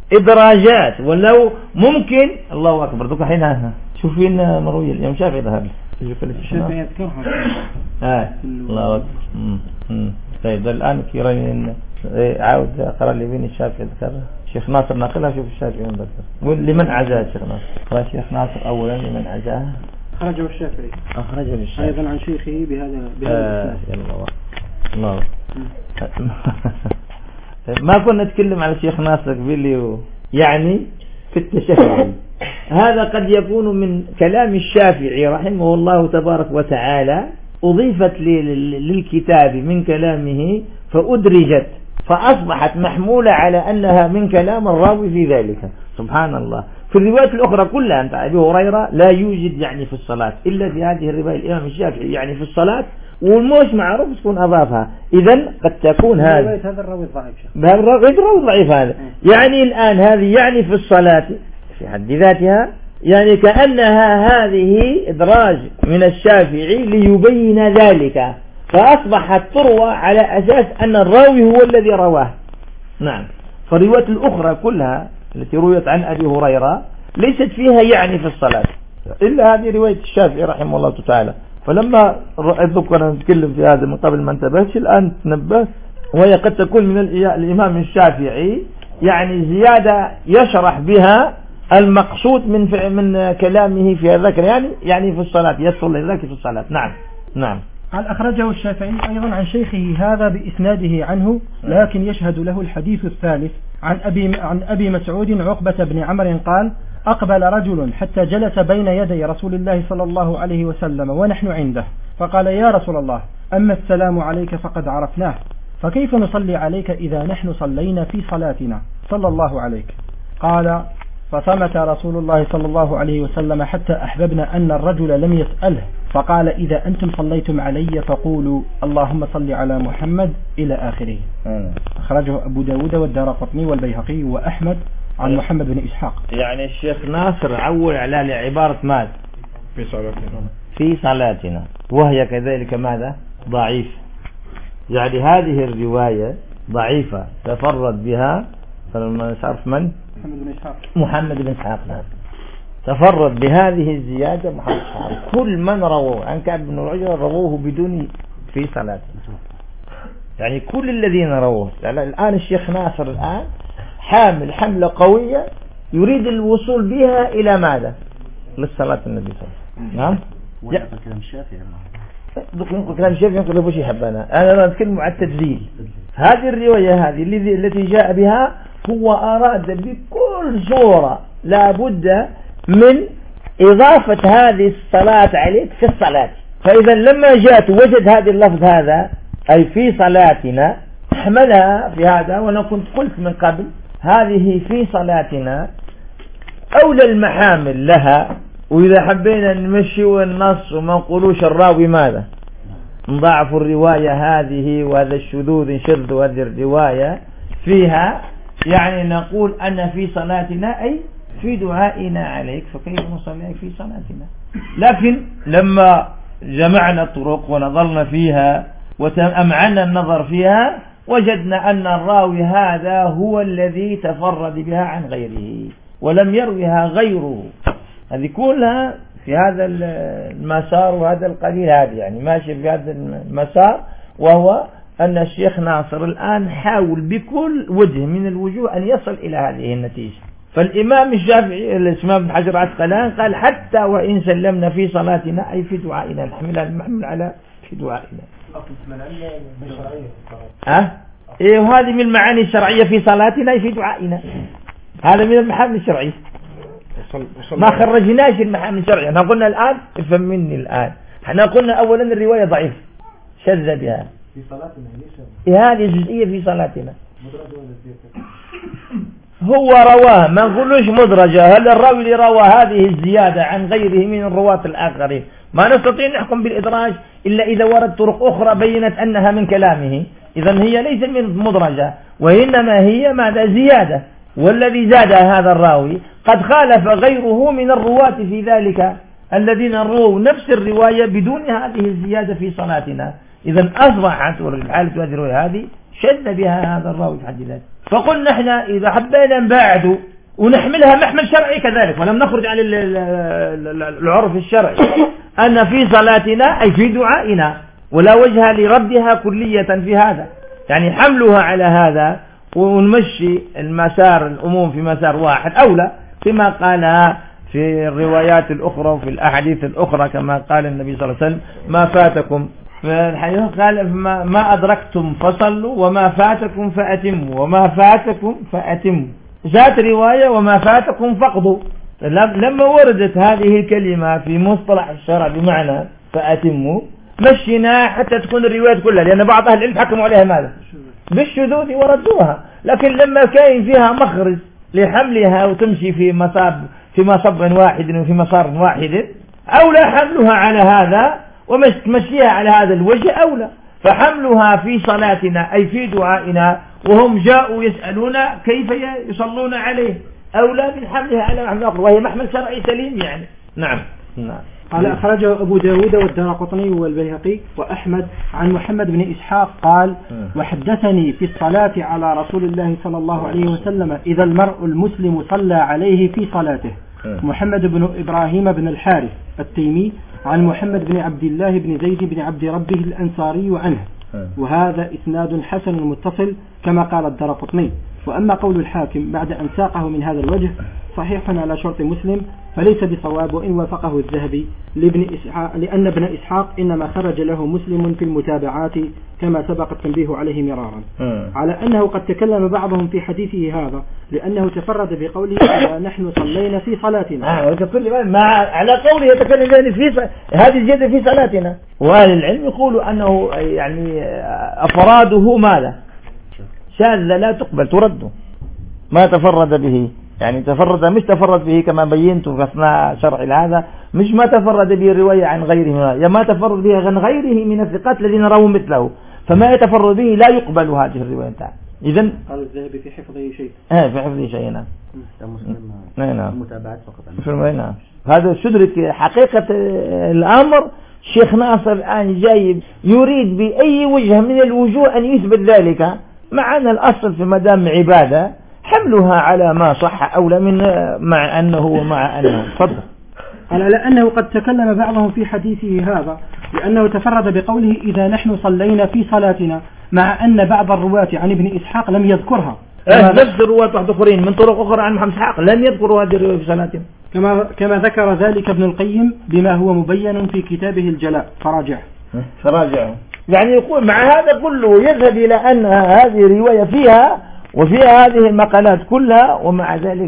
S1: إدراجات. ولو ممكن الله أكبر دوك حين شوفين مروي اليوم الشافعي ظهر
S2: الشافعي يذكرها
S1: الله أكبر. طيب الآن كيرين عاود قرأ لي بين الشافعي ذكرها شيخ ناصر ناقلها. شوف الشافعي ذكر لمن عزاه شيخ ناصر. قال شيخ ناصر أولا لمن عزاه
S2: أخرجه الشافعي أيضا عن شيخه بهذا
S1: الله. ما كنا نتكلم على الشيخ ناصر قبل يعني في التشهد. هذا قد يكون من كلام الشافعي رحمه الله تبارك وتعالى أضيفت للكتاب من كلامه فأدرجت فأصبحت محمولة على أنها من كلام الراوي في ذلك. سبحان الله. في الروايات الأخرى كلها أنت أبي هريرة لا يوجد يعني في الصلاة إلا في هذه الرواية الإمام الشافعي يعني في الصلاة والموش معروف تكون أضافها. إذن قد تكون هذا
S2: الراوي ضعيف.
S1: هذا الراوي ضعيف هذا يعني الآن هذه يعني في الصلاة في حد ذاتها يعني كأنها هذه إدراج من الشافعي ليبين ذلك فأصبحت تروى على أساس أن الراوي هو الذي رواه. نعم. فالروايات الأخرى كلها التي رويت عن أبي هريرة ليست فيها يعني في الصلاة إلا هذه رواية الشافعي رحمه الله تعالى. فلما أذكر نتكلم في هذا من قبل ما انتبهتش الآن تنبه وهي قد تكون من الإمام الشافعي يعني زيادة يشرح بها المقصود من كلامه في الذكر يعني في الصلاة يصل لذلك في الصلاة. نعم.
S2: قال أخرجه الشافعي أيضا عن شيخه هذا بإسناده عنه لكن يشهد له الحديث الثالث عن أبي مسعود عقبة بن عمرو قال أقبل رجل حتى جلس بين يدي رسول الله صلى الله عليه وسلم ونحن عنده فقال يا رسول الله أما السلام عليك فقد عرفناه فكيف نصلي عليك إذا نحن صلينا في صلاتنا صلى الله عليك. قال فصمت رسول الله صلى الله عليه وسلم حتى أحببنا أن الرجل لم يسأله فقال إذا أنتم صليتم علي فقولوا اللهم صل على محمد إلى آخره. أخرجه أبو داود والدارقطني والبيهقي وأحمد عن محمد بن إسحاق.
S1: يعني الشيخ ناصر عول على عبارة ماذا في صلاتنا وهي كذلك ماذا ضعيف. يعني هذه الرواية ضعيفة تفرد بها فلما نعرف من محمد بن إسحاق تفرد بهذه الزيادة محمد بن إسحاق. كل من رووا عن كعب بن عجرة رووه بدون في صلاة يعني كل الذين رووه. الآن الشيخ ناصر الآن حامل حملة قوية يريد الوصول بها إلى ماذا للصلاة النبي صلى الله عليه وسلم.
S3: ولا كلام الشافعي
S1: يمكن كلام الشافعي يمكن يبوش يحبنا. أنا أتكلم عن التدليل. هذه الرواية هذه التي جاء بها هو أراد بكل صورة لابد من إضافة هذه الصلاة عليك في الصلاة. فإذا لما جاءت وجد هذه اللفظ هذا أي في صلاتنا احملها في هذا. وأنا كنت قلت من قبل هذه في صلاتنا أولى المحامل لها. وإذا حبينا نمشي النص وما نقولوش الراوي ماذا نضاعف الرواية هذه وهذا الشذوذ نشذ هذه الرواية فيها يعني نقول أن في صلاتنا أي في دعائنا عليك فكيف نصلي في صلاتنا. لكن لما جمعنا الطرق ونظرنا فيها وأمعنا النظر فيها وجدنا أن الراوي هذا هو الذي تفرد بها عن غيره ولم يرويها غيره. هذه كلها في هذا المسار وهذا القليل هذا يعني ماشي في هذا المسار. وهو أن الشيخ ناصر الآن حاول بكل وجه من الوجوه أن يصل إلى هذه النتيجة. فالإمام الشافعي الإمام ابن حجر العسقلاني قال حتى وإن سلمنا في صلاتنا أي في دعائنا نحملها المحمل على في دعائنا. إيه وهذه من المعاني الشرعية في صلاتنا أي في دعائنا. هذا من المحامل الشرعي. ما خرجناش المحامل الشرعي. احنا قلنا الآن افهم مني الآن احنا قلنا أولا الرواية ضعيف شذ بها
S2: في صلاتنا
S1: هذه الجزئية في صلاتنا هو رواه ما نقولوش مدرجة. هل الراوي اللي روى هذه الزيادة عن غيره من الرواة الآخرين ما نستطيع نحكم بالإدراج إلا إذا ورد طرق أخرى بينت أنها من كلامه. إذن هي ليست من مدرجة وإنما هي ماذا زيادة. والذي زاد هذا الراوي قد خالف غيره من الرواة في ذلك الذين رووا نفس الرواية بدون هذه الزيادة في صلاتنا. إذن أصبحت الحالة هذه الرواية هذه شذ بها هذا الراوي في حد ذاته فقلنا احنا إذا حبينا نباعد ونحملها محمل شرعي كذلك، ولم نخرج عن العرف الشرعي، أن في صلاتنا أي في دعائنا، ولا وجه لردها كلية في هذا، يعني حملها على هذا ونمشي المسار الأمور في مسار واحد أولى، كما قال في الروايات الأخرى وفي الأحاديث الأخرى، كما قال النبي صلى الله عليه وسلم: ما فاتكم قال ما أدركتم فصلوا وما فاتكم فأتموا، وما فاتكم فأتموا. ذات رواية: وما فاتكم فقضوا. لما وردت هذه الكلمة في مصطلح الشرع بمعنى فأتموا، مشينا حتى تكون الروايات كلها، لأن بعض أهل العلم حكموا عليها ماذا؟ بالشذوذ وردوها. لكن لما كان فيها مخرج لحملها وتمشي في مصب واحد وفي مسار واحد، أولى حملها على هذا ومشيها على هذا الوجه أولى. فحملها في صلاتنا أي في دعائنا وهم جاءوا يسألون كيف يصلون عليه أولى من حملها على محمل آخر، وهي محمل شرعي سليم يعني. نعم.
S2: قال: أخرجه أبو داود والدارقطني والبيهقي وأحمد عن محمد بن إسحاق قال: وحدثني في الصلاة على رسول الله صلى الله عليه وسلم إذا المرء المسلم صلى عليه في صلاته محمد بن إبراهيم بن الحارث التيمي عن محمد بن عبد الله بن زيد بن عبد ربه الأنصاري عنه، وهذا إسناد حسن متصل كما قال الدارقطني. وأما قول الحاكم بعد أن ساقه من هذا الوجه صحيح على شرط مسلم فليس بصواب، وإن وافقه الذهبي لأن ابن إسحاق إنما خرج له مسلم في المتابعات كما سبق التنبيه عليه مرارا، على أنه قد تكلم بعضهم في حديثه هذا لأنه تفرد بقوله: نحن صلينا في صلاتنا.
S1: على قوله يتكلم في هذه الزيادة في صلاتنا. وأهل العلم يقولوا أنه يعني أفراده ماذا؟ شاذ لا تقبل، ترد. ما تفرد به يعني مش تفرد به كما بينت في أثناء شرح هذا، مش ما تفرد به الرواية عن غيره، يا ما تفرد به عن غيره من الثقات الذين رووا مثله، فما يتفرد به لا يقبل هذه الرواية بتاعه. إذن
S2: قال الذهبي في حفظه شيء.
S1: في حفظه شيء. نعم.
S3: المتابعات فقط.
S1: نعم. هذا شدرك حقيقة الأمر. الشيخ ناصر الآن جايب يريد بأي وجه من الوجوه أن يثبت ذلك، مع أن الأصل في مدام عبادة حملها على ما صح أولى من مع أنه تفضل.
S2: قال: لأنه قد تكلم بعضهم في حديثه هذا لأنه تفرد بقوله: إذا نحن صلينا في صلاتنا، مع أن بعض الرواة عن ابن إسحاق لم يذكرها.
S1: نفس الرواة واحد آخرين من طرق أخرى عن محمد إسحاق لم يذكروا هذه الرواية في صلاتنا،
S2: كما ذكر ذلك ابن القيم بما هو مبين في كتابه الجلاء، فراجعه.
S1: يعني يقول مع هذا كله يذهب إلى أن هذه الرواية فيها وفيها هذه المقالات كلها، ومع ذلك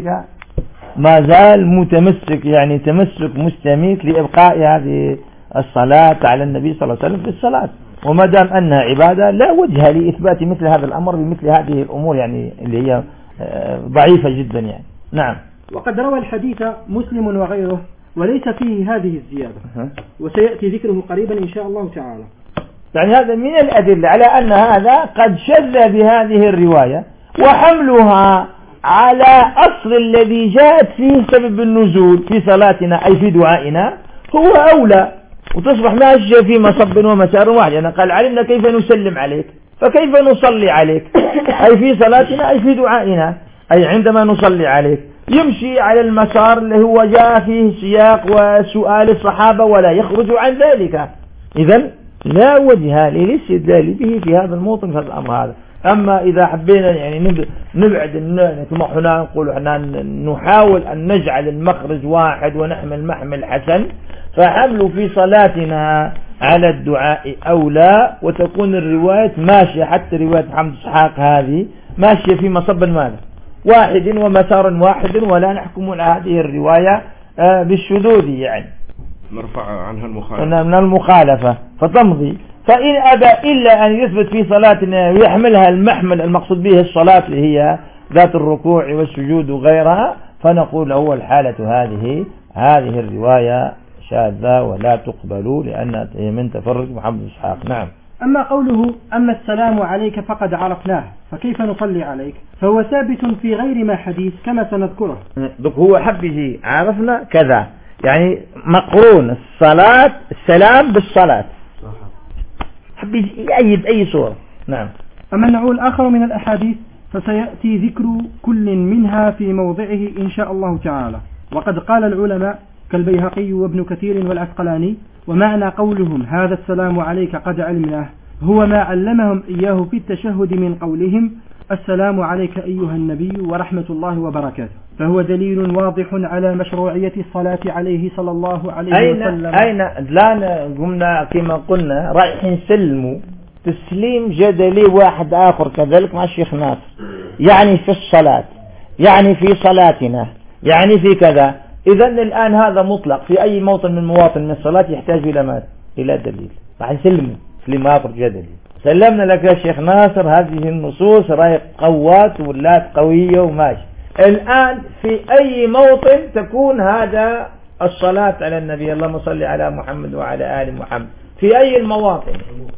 S1: ما زال متمسك، يعني تمسك مستميت لإبقاء هذه الصلاة على النبي صلى الله عليه وسلم في الصلاة، وما دام أنها عبادة لا وجه لإثبات مثل هذا الأمر بمثل هذه الأمور يعني اللي هي ضعيفة جدا يعني. نعم.
S2: وقد روى الحديث مسلم وغيره وليس فيه هذه الزيادة، وسيأتي ذكره قريبا إن شاء الله تعالى.
S1: يعني هذا من الأدلة على أن هذا قد شذ بهذه الرواية، وحملها على أصل الذي جاءت فيه سبب النزول في صلاتنا أي في دعائنا هو أولى، وتصبح ماشية في مصب ومسار واحد. يعني قال: علمنا كيف نسلم عليك فكيف نصلي عليك، أي في صلاتنا أي في دعائنا، أي عندما نصلي عليك يمشي على المسار اللي هو جاء فيه سياق وسؤال الصحابة ولا يخرج عن ذلك. إذن لا وجه للاستدلال به في هذا الموطن في هذا الأمر هذا. أما إذا حبينا يعني نبعد نحن نقول احنا نحاول أن نجعل المخرج واحد ونحمل محمل حسن، فحمل في صلاتنا على الدعاء أولى، وتكون الرواية ماشية، حتى رواية محمد إسحاق هذه ماشية في مصب ماذا واحد ومسار واحد، ولا نحكم على هذه الرواية بالشذوذ يعني
S4: نرفع عنها
S1: من المخالفة فتمضي. فإن أبى إلا أن يثبت في صلاتنا ويحملها المحمل المقصود به الصلاة اللي هي ذات الركوع والسجود وغيرها، فنقول هو الحالة هذه الرواية شاذة ولا تقبل لأنها من تفرد محمد إسحاق. نعم.
S2: أما قوله: أما السلام عليك فقد عرفناه فكيف نصلي عليك، فهو ثابت في غير ما حديث كما سنذكره.
S1: هو حبه عرفنا كذا، يعني مقرون السلام بالصلاة، حبه أي صورة. نعم.
S2: أما النوع الآخر من الأحاديث فسيأتي ذكر كل منها في موضعه إن شاء الله تعالى. وقد قال العلماء كالبيهقي وابن كثير والعسقلاني: ومعنى قولهم هذا السلام عليك قد علمناه هو ما علمهم إياه في التشهد من قولهم السلام عليك أيها النبي ورحمة الله وبركاته، فهو دليل واضح على مشروعية الصلاة عليه صلى الله عليه وسلم.
S1: أين لا قمنا كما قلنا رايح نسلموا تسليم جدلي واحد آخر كذلك مع الشيخ ناصر، يعني في الصلاة، يعني في صلاتنا، يعني في كذا. إذن الآن هذا مطلق في أي موطن من مواطن من الصلاة يحتاج إلى ماذا؟ إلى دليل. راح نسلمه تسليم آخر جدلي. سلمنا لك يا شيخ ناصر هذه النصوص رايق قوات ولات قوية وماشي. الآن في أي موطن تكون هذا الصلاة على النبي اللهم صل على محمد وعلى آل محمد في أي المواطن؟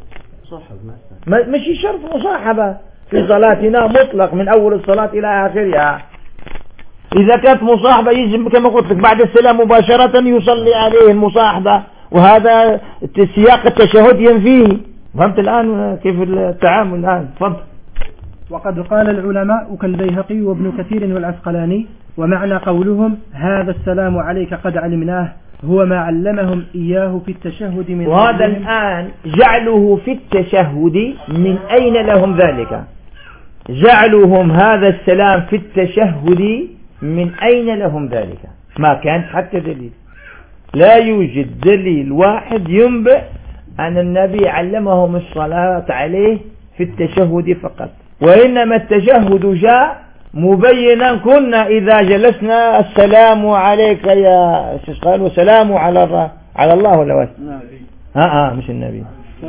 S1: مش شرط مصاحبة في صلاتنا مطلق من أول الصلاة إلى آخرها. إذا كانت مصاحبة يجب كما قلت لك بعد السلام مباشرة يصلي عليه المصاحبة، وهذا سياق التشهد ينفيه. فهمت الآن كيف التعامل الآن؟ تفضل.
S2: وقد قال العلماء كالبيهقي وابن كثير والعسقلاني: ومعنى قولهم هذا السلام عليك قد علمناه هو ما علمهم إياه في التشهد من
S1: وهذا الآن جعله في التشهد من أين لهم ذلك؟ جعلهم هذا السلام في التشهد من أين لهم ذلك؟ ما كان حتى دليل، لا يوجد دليل واحد ينبئ أن النبي علمهم الصلاة عليه في التشهد فقط، وإنما التشهد جاء مبينا. كنا إذا جلسنا السلام عليك يا شيخ قال وسلام على الله ولا وش؟ مش النبي.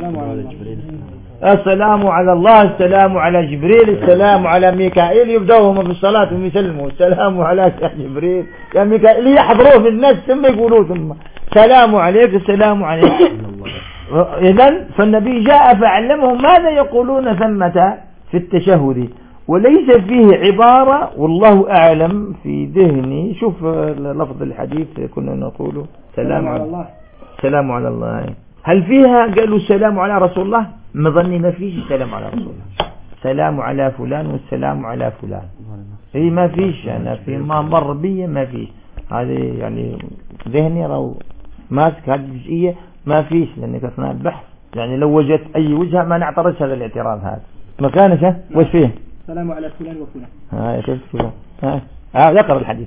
S1: السلام على الله، السلام على جبريل، السلام على ميكائيل. يبدأوهم بالصلاة ويسلموا السلام على جبريل يا ميكائيل يحضروه في الناس ثم يقولوا ثم سلام عليك السلام عليك. إذن فالنبي جاء فعلمهم ماذا يقولون ثمة في التشهد، وليس فيه عبارة والله أعلم في ذهني. شوف لفظ الحديث كنا نقول سلام على الله، سلام على الله. هل فيها قالوا السلام على رسول الله؟ مظني ما فيش السلام على رسول الله، سلام على فلان والسلام على فلان. اي ما فيش، انا في ما مر بي ما فيش. هذه يعني ذهني رو ماسك هذه الجزئية ما فيش، لأنك أثناء البحث يعني لو وجدت أي وجهة ما نعترض هذا الاعتراض. هذا مكانه وش فيه؟
S2: سلام على فلان وفلان.
S1: شفت كذا. يقرأ الحديث.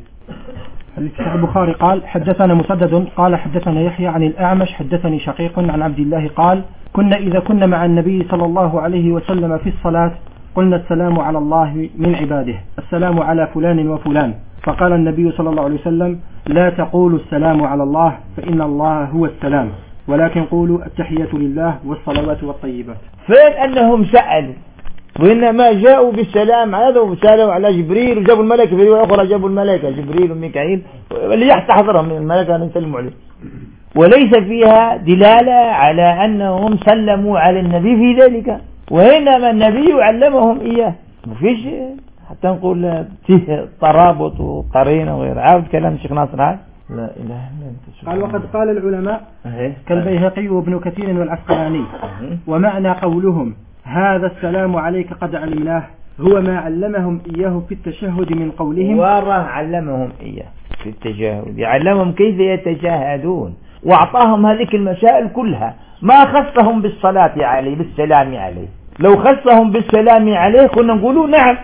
S2: الشيخ البخاري قال: حدثنا مسدد قال حدثنا يحيى عن الأعمش حدثني شقيق عن عبد الله قال: إذا كنا مع النبي صلى الله عليه وسلم في الصلاة قلنا السلام على الله من عباده، السلام على فلان وفلان. فقال النبي صلى الله عليه وسلم: لا تقولوا السلام على الله فإن الله هو السلام، ولكن قولوا التحية لله والصلوات والطيبات.
S1: فين أنهم سألوا، وإنما جاءوا بالسلام هذا وسألوا على جبريل وجابوا الملائكة، في رواية أخرى جابوا الملائكة جبريل وميكائيل اللي يحتضرهم من الملائكة أن يسلموا عليه، وليس فيها دلالة على أنهم سلموا على النبي في ذلك، وإنما النبي علمهم إياه. مفيش حتى نقول فيه ترابط وقرينة وغير. عاود كلام الشيخ ناصر هذا لا إله إلا أنت.
S2: قال: وقد قال العلماء كالبيهقي وابن كثير والعسقلاني: ومعنى قولهم هذا السلام عليك قد علمناه هو ما علمهم إياه في التشهد من قولهم.
S1: وراه علمهم إياه في التشهد، يعلمهم كيف يتشهدون، وأعطاهم هذه المسائل كلها، ما خصهم بالصلاة عليه بالسلام عليه. لو خصهم بالسلام عليه كنا نقولوا نعم،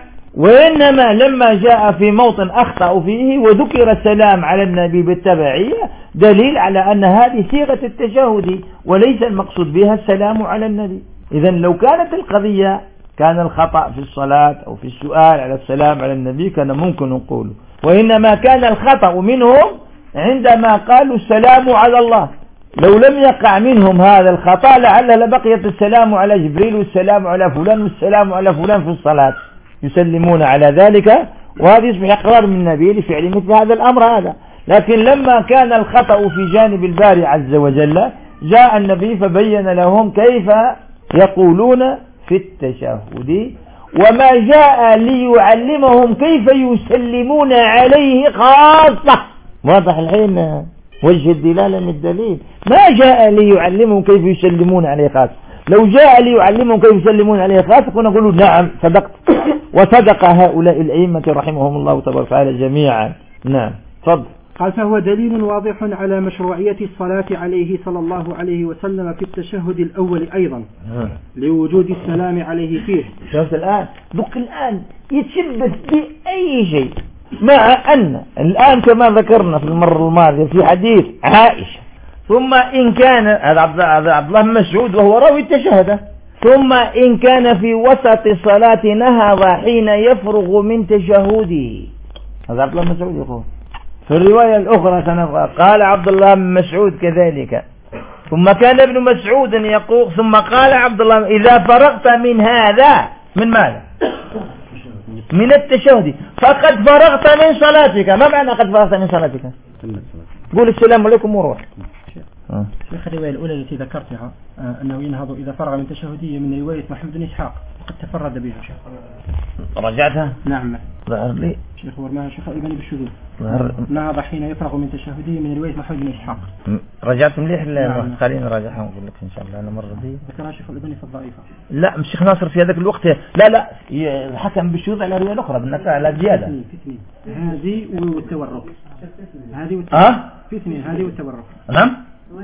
S1: وإنما لما جاء في موطن أخطأوا فيه وذكر السلام على النبي بالتبعية دليل على أن هذه صيغة التشهد وليس المقصود بها السلام على النبي. إذن لو كانت القضية كان الخطأ في الصلاة أو في السؤال على السلام على النبي كان ممكن نقوله، وإنما كان الخطأ منهم عندما قالوا السلام على الله. لو لم يقع منهم هذا الخطأ لعل لبقيت السلام على جبريل والسلام على فلان والسلام على فلان في الصلاة يسلمون على ذلك، وهذا يصبح إقرار من النبي لفعل مثل هذا الأمر هذا. لكن لما كان الخطأ في جانب الباري عز وجل جاء النبي فبين لهم كيف يقولون في التشهد، وما جاء ليعلمهم كيف يسلمون عليه خاصة. واضح الحين وجه الدلالة من الدليل، ما جاء ليعلمهم كيف يسلمون عليه خاصة، لو جاء ليعلمهم كيف يسلمون عليه خاصة كنا نقول نعم صدقت. وصدق هؤلاء الأئمة رحمهم الله تبارك وتعالى جميعا. نعم تفضل.
S2: قال فهو دليل واضح على مشروعية الصلاة عليه صلى الله عليه وسلم في التشهد الأول أيضا لوجود السلام عليه فيه.
S1: شفت الآن دق الآن يتشبث بأي شيء، مع أن الآن كما ذكرنا في المرة الماضية في حديث عائشة، ثم إن كان هذا عبد الله بن مسعود وهو راوي التشهد، ثم إن كان في وسط الصلاة نهض حين يفرغ من تشهده. هذا عبد الله بن مسعود يقول. في الرواية الأخرى قال عبد الله بن مسعود كذلك، ثم كان ابن مسعود يقول، ثم قال عبد الله إذا فرغت من هذا، من ماذا؟ من التشهد فقد فرغت من صلاتك. ما معنى قد فرغت من صلاتك؟ قول السلام عليكم وروح.
S2: شيخ الرواية الأولى التي ذكرتها أنه ينهض إذا فرغ من تشهده من رواية محمد بن إسحاق قد تفرد بها شيخ.
S1: رجعتها؟
S2: نعم.
S1: ظهر لي
S2: شيخ ورماها شيخ الألباني بالشذوذ. نهض حين يفرغ من تشهده من رواية محمد بن إسحاق.
S1: رجعت مليح. خلينا نراجعها ونقول لك إن شاء الله. أنا مرة دي
S2: ذكرها شيخ الألباني في الضعيفة.
S1: لا مش شيخ ناصر في هذاك الوقت. لا الحكم بالشذوذ على رواية أخرى بالنكاء على زيادة.
S2: هذه والتورك. في اثنين هذه والتورك.
S1: نعم.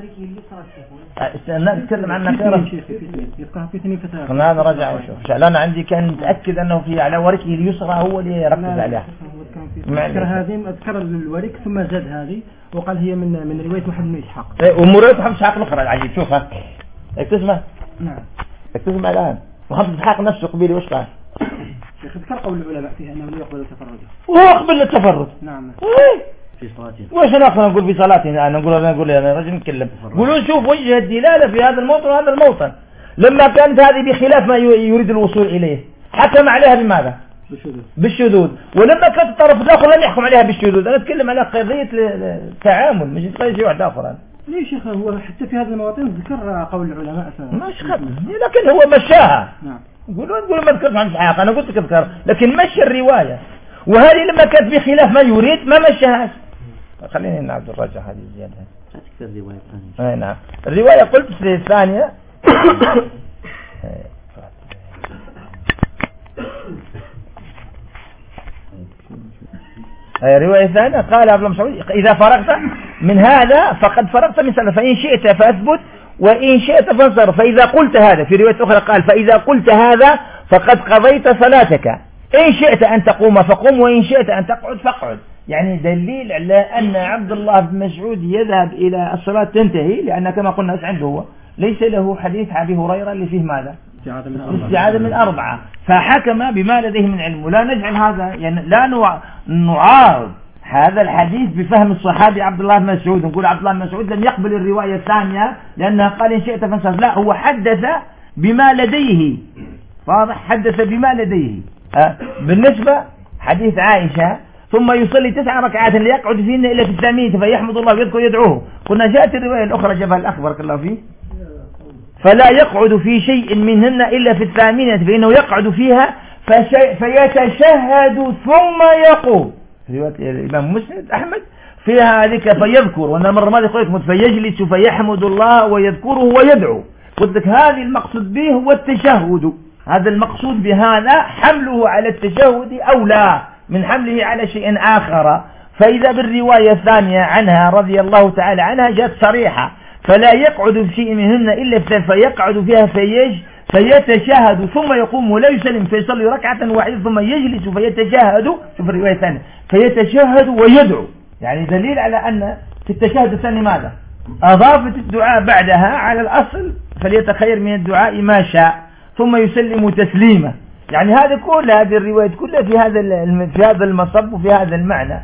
S1: نتكلم عن نكارة. خلنا نرجع ونشوف. لا أنا عندي كان متأكد أنه في على وركه اليسرى هو اللي ركز عليها.
S2: أذكر هذه أذكر الورك ثم زاد هذه وقال هي من رواية محمد بن إسحاق.
S1: ومرواية محمد إسحاق الأخرى العجيب. شوفها اكتسمها.
S2: نعم
S1: اكتسمها الآن. محمد إسحاق نفسه قبيلي وش قال؟
S2: شيخ اذكر قول العلماء فيها أنه لا يقبل التفرد.
S1: وهو يقبل التفرد.
S2: نعم.
S3: في صلاتنا.
S1: وإيش نقول في صلاتنا؟ نقول أنا رجل نتكلم. قولوا شوف وجه الدلالة في هذا الموطن وهذا الموطن. لما كانت هذه بخلاف ما يريد الوصول إليه حكم عليها بماذا؟ بالشذوذ. ولما كانت الطرف الآخر لم يحكم عليها بالشذوذ. أنا أتكلم على قضية التعامل مش قضية شيء واحد آخر.
S2: ليه شيخ هو حتى في هذه المواطن ذكر قول العلماء
S1: مش خط لكن هو مشاها.
S2: نعم.
S1: قولوا ما ذكرت عن إسحاق. أنا قلت تذكر لكن مشى الرواية، وهذه لما كانت بخلاف ما يريد ما مشاهاش. خلينا نعبد الرجع هذه الزيادة.
S3: أذكر الرواية الثانية.
S1: نعم الرواية قلت في الثانية. الرواية الثانية قال عبد الله مسعود إذا فرغت من هذا فقد فرغت من صلاة، فإن شئت فأثبت وإن شئت فانصرف. فإذا قلت هذا في رواية أخرى قال فإذا قلت هذا فقد قضيت صلاتك، إن شئت أن تقوم فقم وإن شئت أن تقعد فاقعد. يعني دليل على أن عبد الله بن مسعود يذهب إلى الصلاة تنتهي، لأن كما قلنا عنده هو ليس له حديث أبي هريرة اللي فيه ماذا؟ استعاذة من 4. فحكم بما لديه من علم. ولا نجعل هذا يعني لا نعارض هذا الحديث بفهم الصحابي عبد الله بن مسعود نقول عبد الله بن مسعود لم يقبل الرواية الثانية لأنها قال إن شئت فانصرف. لا هو حدث بما لديه. واضح؟ حدث بما لديه. بالنسبة حديث عائشة ثم يصلي 9 ركعات لا يقعد فيهن إلا في الثامنة فيحمد الله ويذكر يدعوه. قلنا جاءت الرواية الأخرى جابها الأخ بارك الله فيه فلا يقعد في شيء منهن إلا في الثامنة فإنه يقعد فيها فيتشهد ثم يقوم. رواية الإمام مسلم أحمد فيها ذلك فيذكر، وأنا مرة ما قلت فيجلس فيحمد الله ويذكره ويدعو. قلت لك هذه المقصود به هو التشهد. هذا المقصود بهذا حمله على التشهد أولى من حمله على شيء آخر. فإذا بالرواية الثانية عنها رضي الله تعالى عنها جاءت صريحة فلا يقعد في شيء منهن إلا فيقعد فيها فيتشهد ثم يقوم ولا يسلم فيصلي ركعة واحدة ثم يجلس فيتشهد. شوف الرواية الثانية فيتشهد ويدعو. يعني دليل على أن في التشهد الثاني ماذا؟ أضافت الدعاء بعدها على الأصل فليتخير من الدعاء ما شاء ثم يسلم تسليما. يعني هذه كل هذه الروايات كلها في هذا المصب وفي هذا المعنى.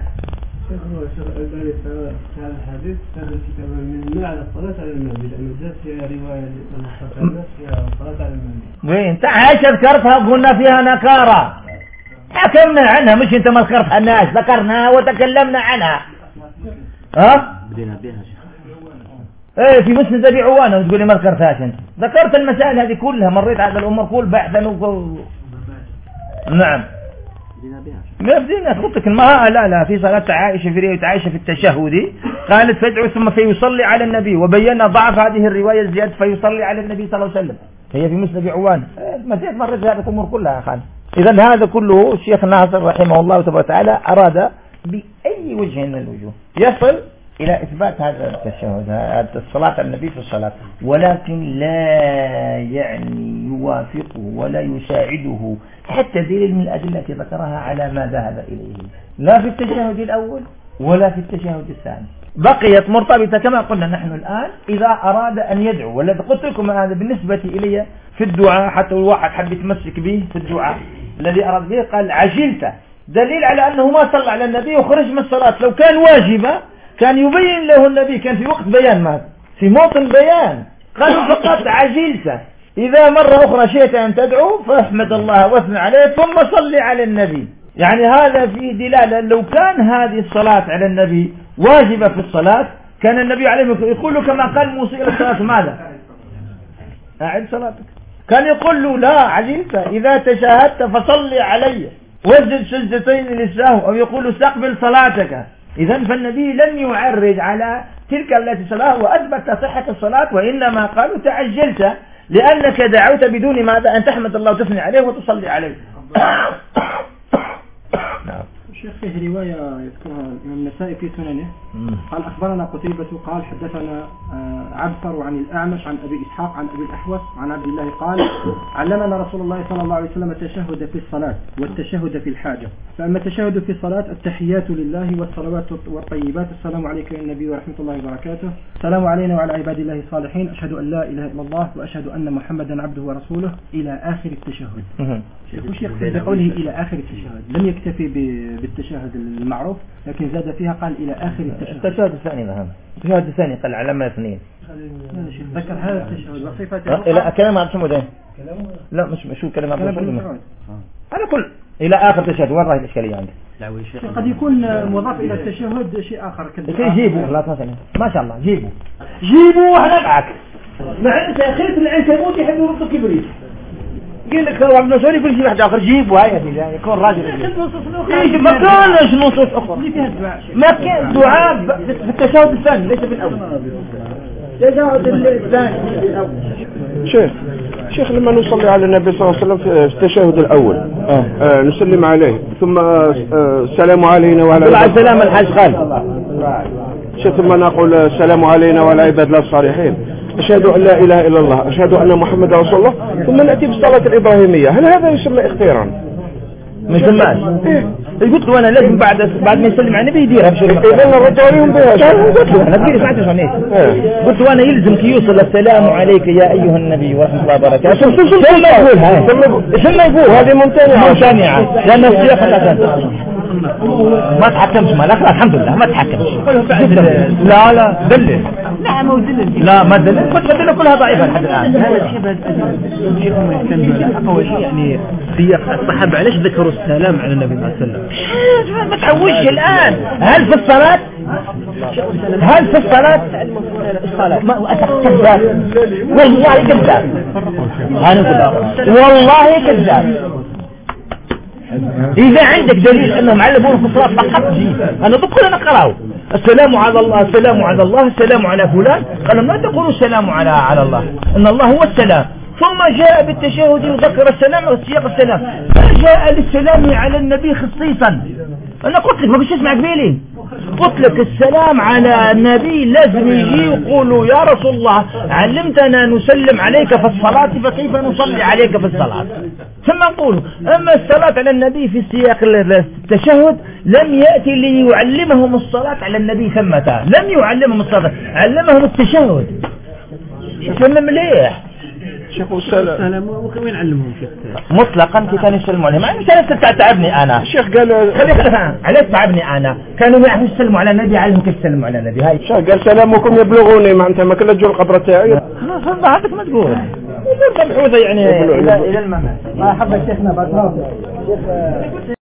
S4: هذا الحديث هذا الكتاب من على الصلاة على المهدي لأنه جاء فيها رواية فيها الصلاة على المهدي.
S1: وين تعال ذكرتها قلنا فيها نكارة حكمنا عنها مش انت ما ذكرتها الناس ذكرناها وتكلمنا عنها.
S3: بدينا بها شيخ.
S1: ايه في مسند ابي عوانة وتقول لي ما ذكرتهاش انت. ذكرت المسائل هذه كلها مريت على الامور كل بحثا نعم ما بدينا قلت لك لا في صلاة عائشة في رواية عائشة في التشهد قالت فادعو ثم فيصلي على النبي، وبينا ضعف هذه الرواية الزيادة فيصلي على النبي صلى الله عليه وسلم، هي في مسند عوان. ما مرت هذه الأمور كلها خان. إذا هذا كله الشيخ ناصر رحمه الله تبارك وتعالى أراد بأي وجه من الوجوه يصل إلى إثبات هذا التشهد، هذا الصلاة على النبي في الصلاة، ولكن لا يعني يوافقه ولا يساعده حتى دليل من الأدلة التي ذكرها على ما ذهب إليه، لا في التشهد الأول ولا في التشهد الثاني، بقيت مرتبطة كما قلنا نحن الآن. إذا أراد أن يدعو، والذي قلت لكم هذا بالنسبة إلي في الدعاء، حتى الواحد حب يتمسك به في الدعاء الذي أراد به قال عجلت، دليل على أنه ما صلى على النبي وخرج من الصلاة. لو كان واجبة كان يبين له النبي، كان في وقت بيان، ما في موطن بيان، قال فقط عجلت. إذا مرة أخرى شئت أن تدعو فاحمد الله واثنى عليه ثم صلي على النبي. يعني هذا فيه دلالة، لو كان هذه الصلاة على النبي واجبة في الصلاة كان النبي عليه يقول له كما قال موسى إلى الصلاة ماذا؟ أعد صلاتك. كان يقول له لا عجلت، إذا تشاهدت فصلي علي واسجد سجدتين للسهو، أو يقول استقبل صلاتك. إذن فالنبي لم يعرج على تلك التي صلاة وأثبت صحة الصلاة، وإنما قالوا تعجلت لأنك دعوت بدون ماذا أن تحمد الله وتثني عليه وتصلي عليه.
S2: نعم. الشيخ فيه رواية يذكرها الإمام النسائي في سننه، قال أخبرنا قتيبة قال حدثنا عبثر عن الأعمش عن أبي إسحاق عن أبي الأحوص عن عبد الله قال علمنا رسول الله صلى الله عليه وسلم التشهد في الصلاة والتشهد في الحاجة. فأما التشهد في الصلاة التحيات لله والصلوات والطيبات، السلام عليك يا النبي ورحمة الله وبركاته، السلام علينا وعلى عباد الله الصالحين، أشهد أن لا إله إلا الله وأشهد أن محمدا عبده ورسوله، إلى آخر التشهد. وش يقصد بقوله إلى آخر التشهد؟ لم يكتفي بالتشهد المعروف لكن زاد فيها قال إلى آخر التشهد.
S1: التشهد الثاني نعم، التشهد الثاني قال علامة اثنين.
S2: ذكر هذا التشهد وصفته.
S1: لا كلام عبد الصمد. لا مش شو كلام عبد الصمد. أنا كل إلى آخر التشهد. وين راح الإشكالية عندك؟
S2: قد يكون مضاف إلى التشهد شيء آخر.
S1: جيبوا لا مثلا ما شاء الله جيبوا وأنا معك. مع أنت أخيرت العنكبوت يحب يربط كبريت. قال لك هو عبد النصر يقول شيء واحد آخر جيبوا هاي يعني يكون راجل. ما كانش نصوص أخرى. ما كان دعاء في التشهد الثاني ليس في الأول. التشهد الثاني
S5: شيخ لما نصلي على النبي صلى الله عليه وسلم في التشهد الأول نسلم عليه ثم السلام علينا وعلى
S1: السلام الحاج خالد
S5: ثم نقول السلام علينا وعلى عباد الله الصالحين، أشهد أن لا إله إلا الله، أشهد أن محمد رسول الله، ثم نأتي بالصلاة الإبراهيمية. هل هذا يسمى اختيارا؟
S1: ما يسماش. قلت له أنا لازم بعد ما يسلم على النبي يديرها بشرط.
S5: إذا نرد عليهم بها.
S1: أنا بدي سمعت شو نيس. قلت له أنا يلزمك يوصل السلام عليك يا أيها النبي ورحمة الله وبركاته. ثم يقولها. ثم يقول هذه ممتنعة. لأن السياق ما تحكمش مالك. الحمد لله ما تحكمش. لا دلل. نعم ودلل. لا ما دلل. كنت بدل كلها ضعيفة لحد الآن.
S2: هذا شيء أقوى شيء يعني سياق الصحابة علاش ذكروا السلام على النبي صلى الله عليه وسلم.
S1: ما تعوش الآن. هل في الصلاة كذاب والله كذاب. والله كذاب. إذا عندك دليل أنهم علمونا في الصلاة فقط جيب. أنا ضبط نقرأه السلام على الله السلام على الله السلام على فلان. قالوا ما تقولوا السلام على الله، إن الله هو السلام. ثم جاء بالتشهد وذكر السلام وسياق السلام، فجاء للسلام على النبي خصيصا. أنا قلت لك ما بيش اسمع قبيلي، قلت لك السلام على النبي لازم يجي يقولوا يا رسول الله علمتنا نسلم عليك في الصلاة فكيف نصلي عليك في الصلاة. ثم نقول أما الصلاة على النبي في سياق التشهد لم يأتي ليعلمهم الصلاة على النبي ثمة، لم يعلمهم الصلاة، علمهم التشهد. فهم مليح
S5: شيخ السلام
S2: وين علمهم شيخ
S1: مطلقا كي كانوا يسلموا عليه. ما كانت تعبني انا
S5: الشيخ قال
S1: خليك علاش تعبني انا. كانوا ما يعرفوش يسلموا على النبي، علمهم كيف يسلموا على النبي. هاي
S5: الشيخ قال سلامكم يبلغوني معناتها ما كل الجو القدره تاعي.
S1: هذاك ما تقول يعني الى الممات. ما حب شيخنا بارك الله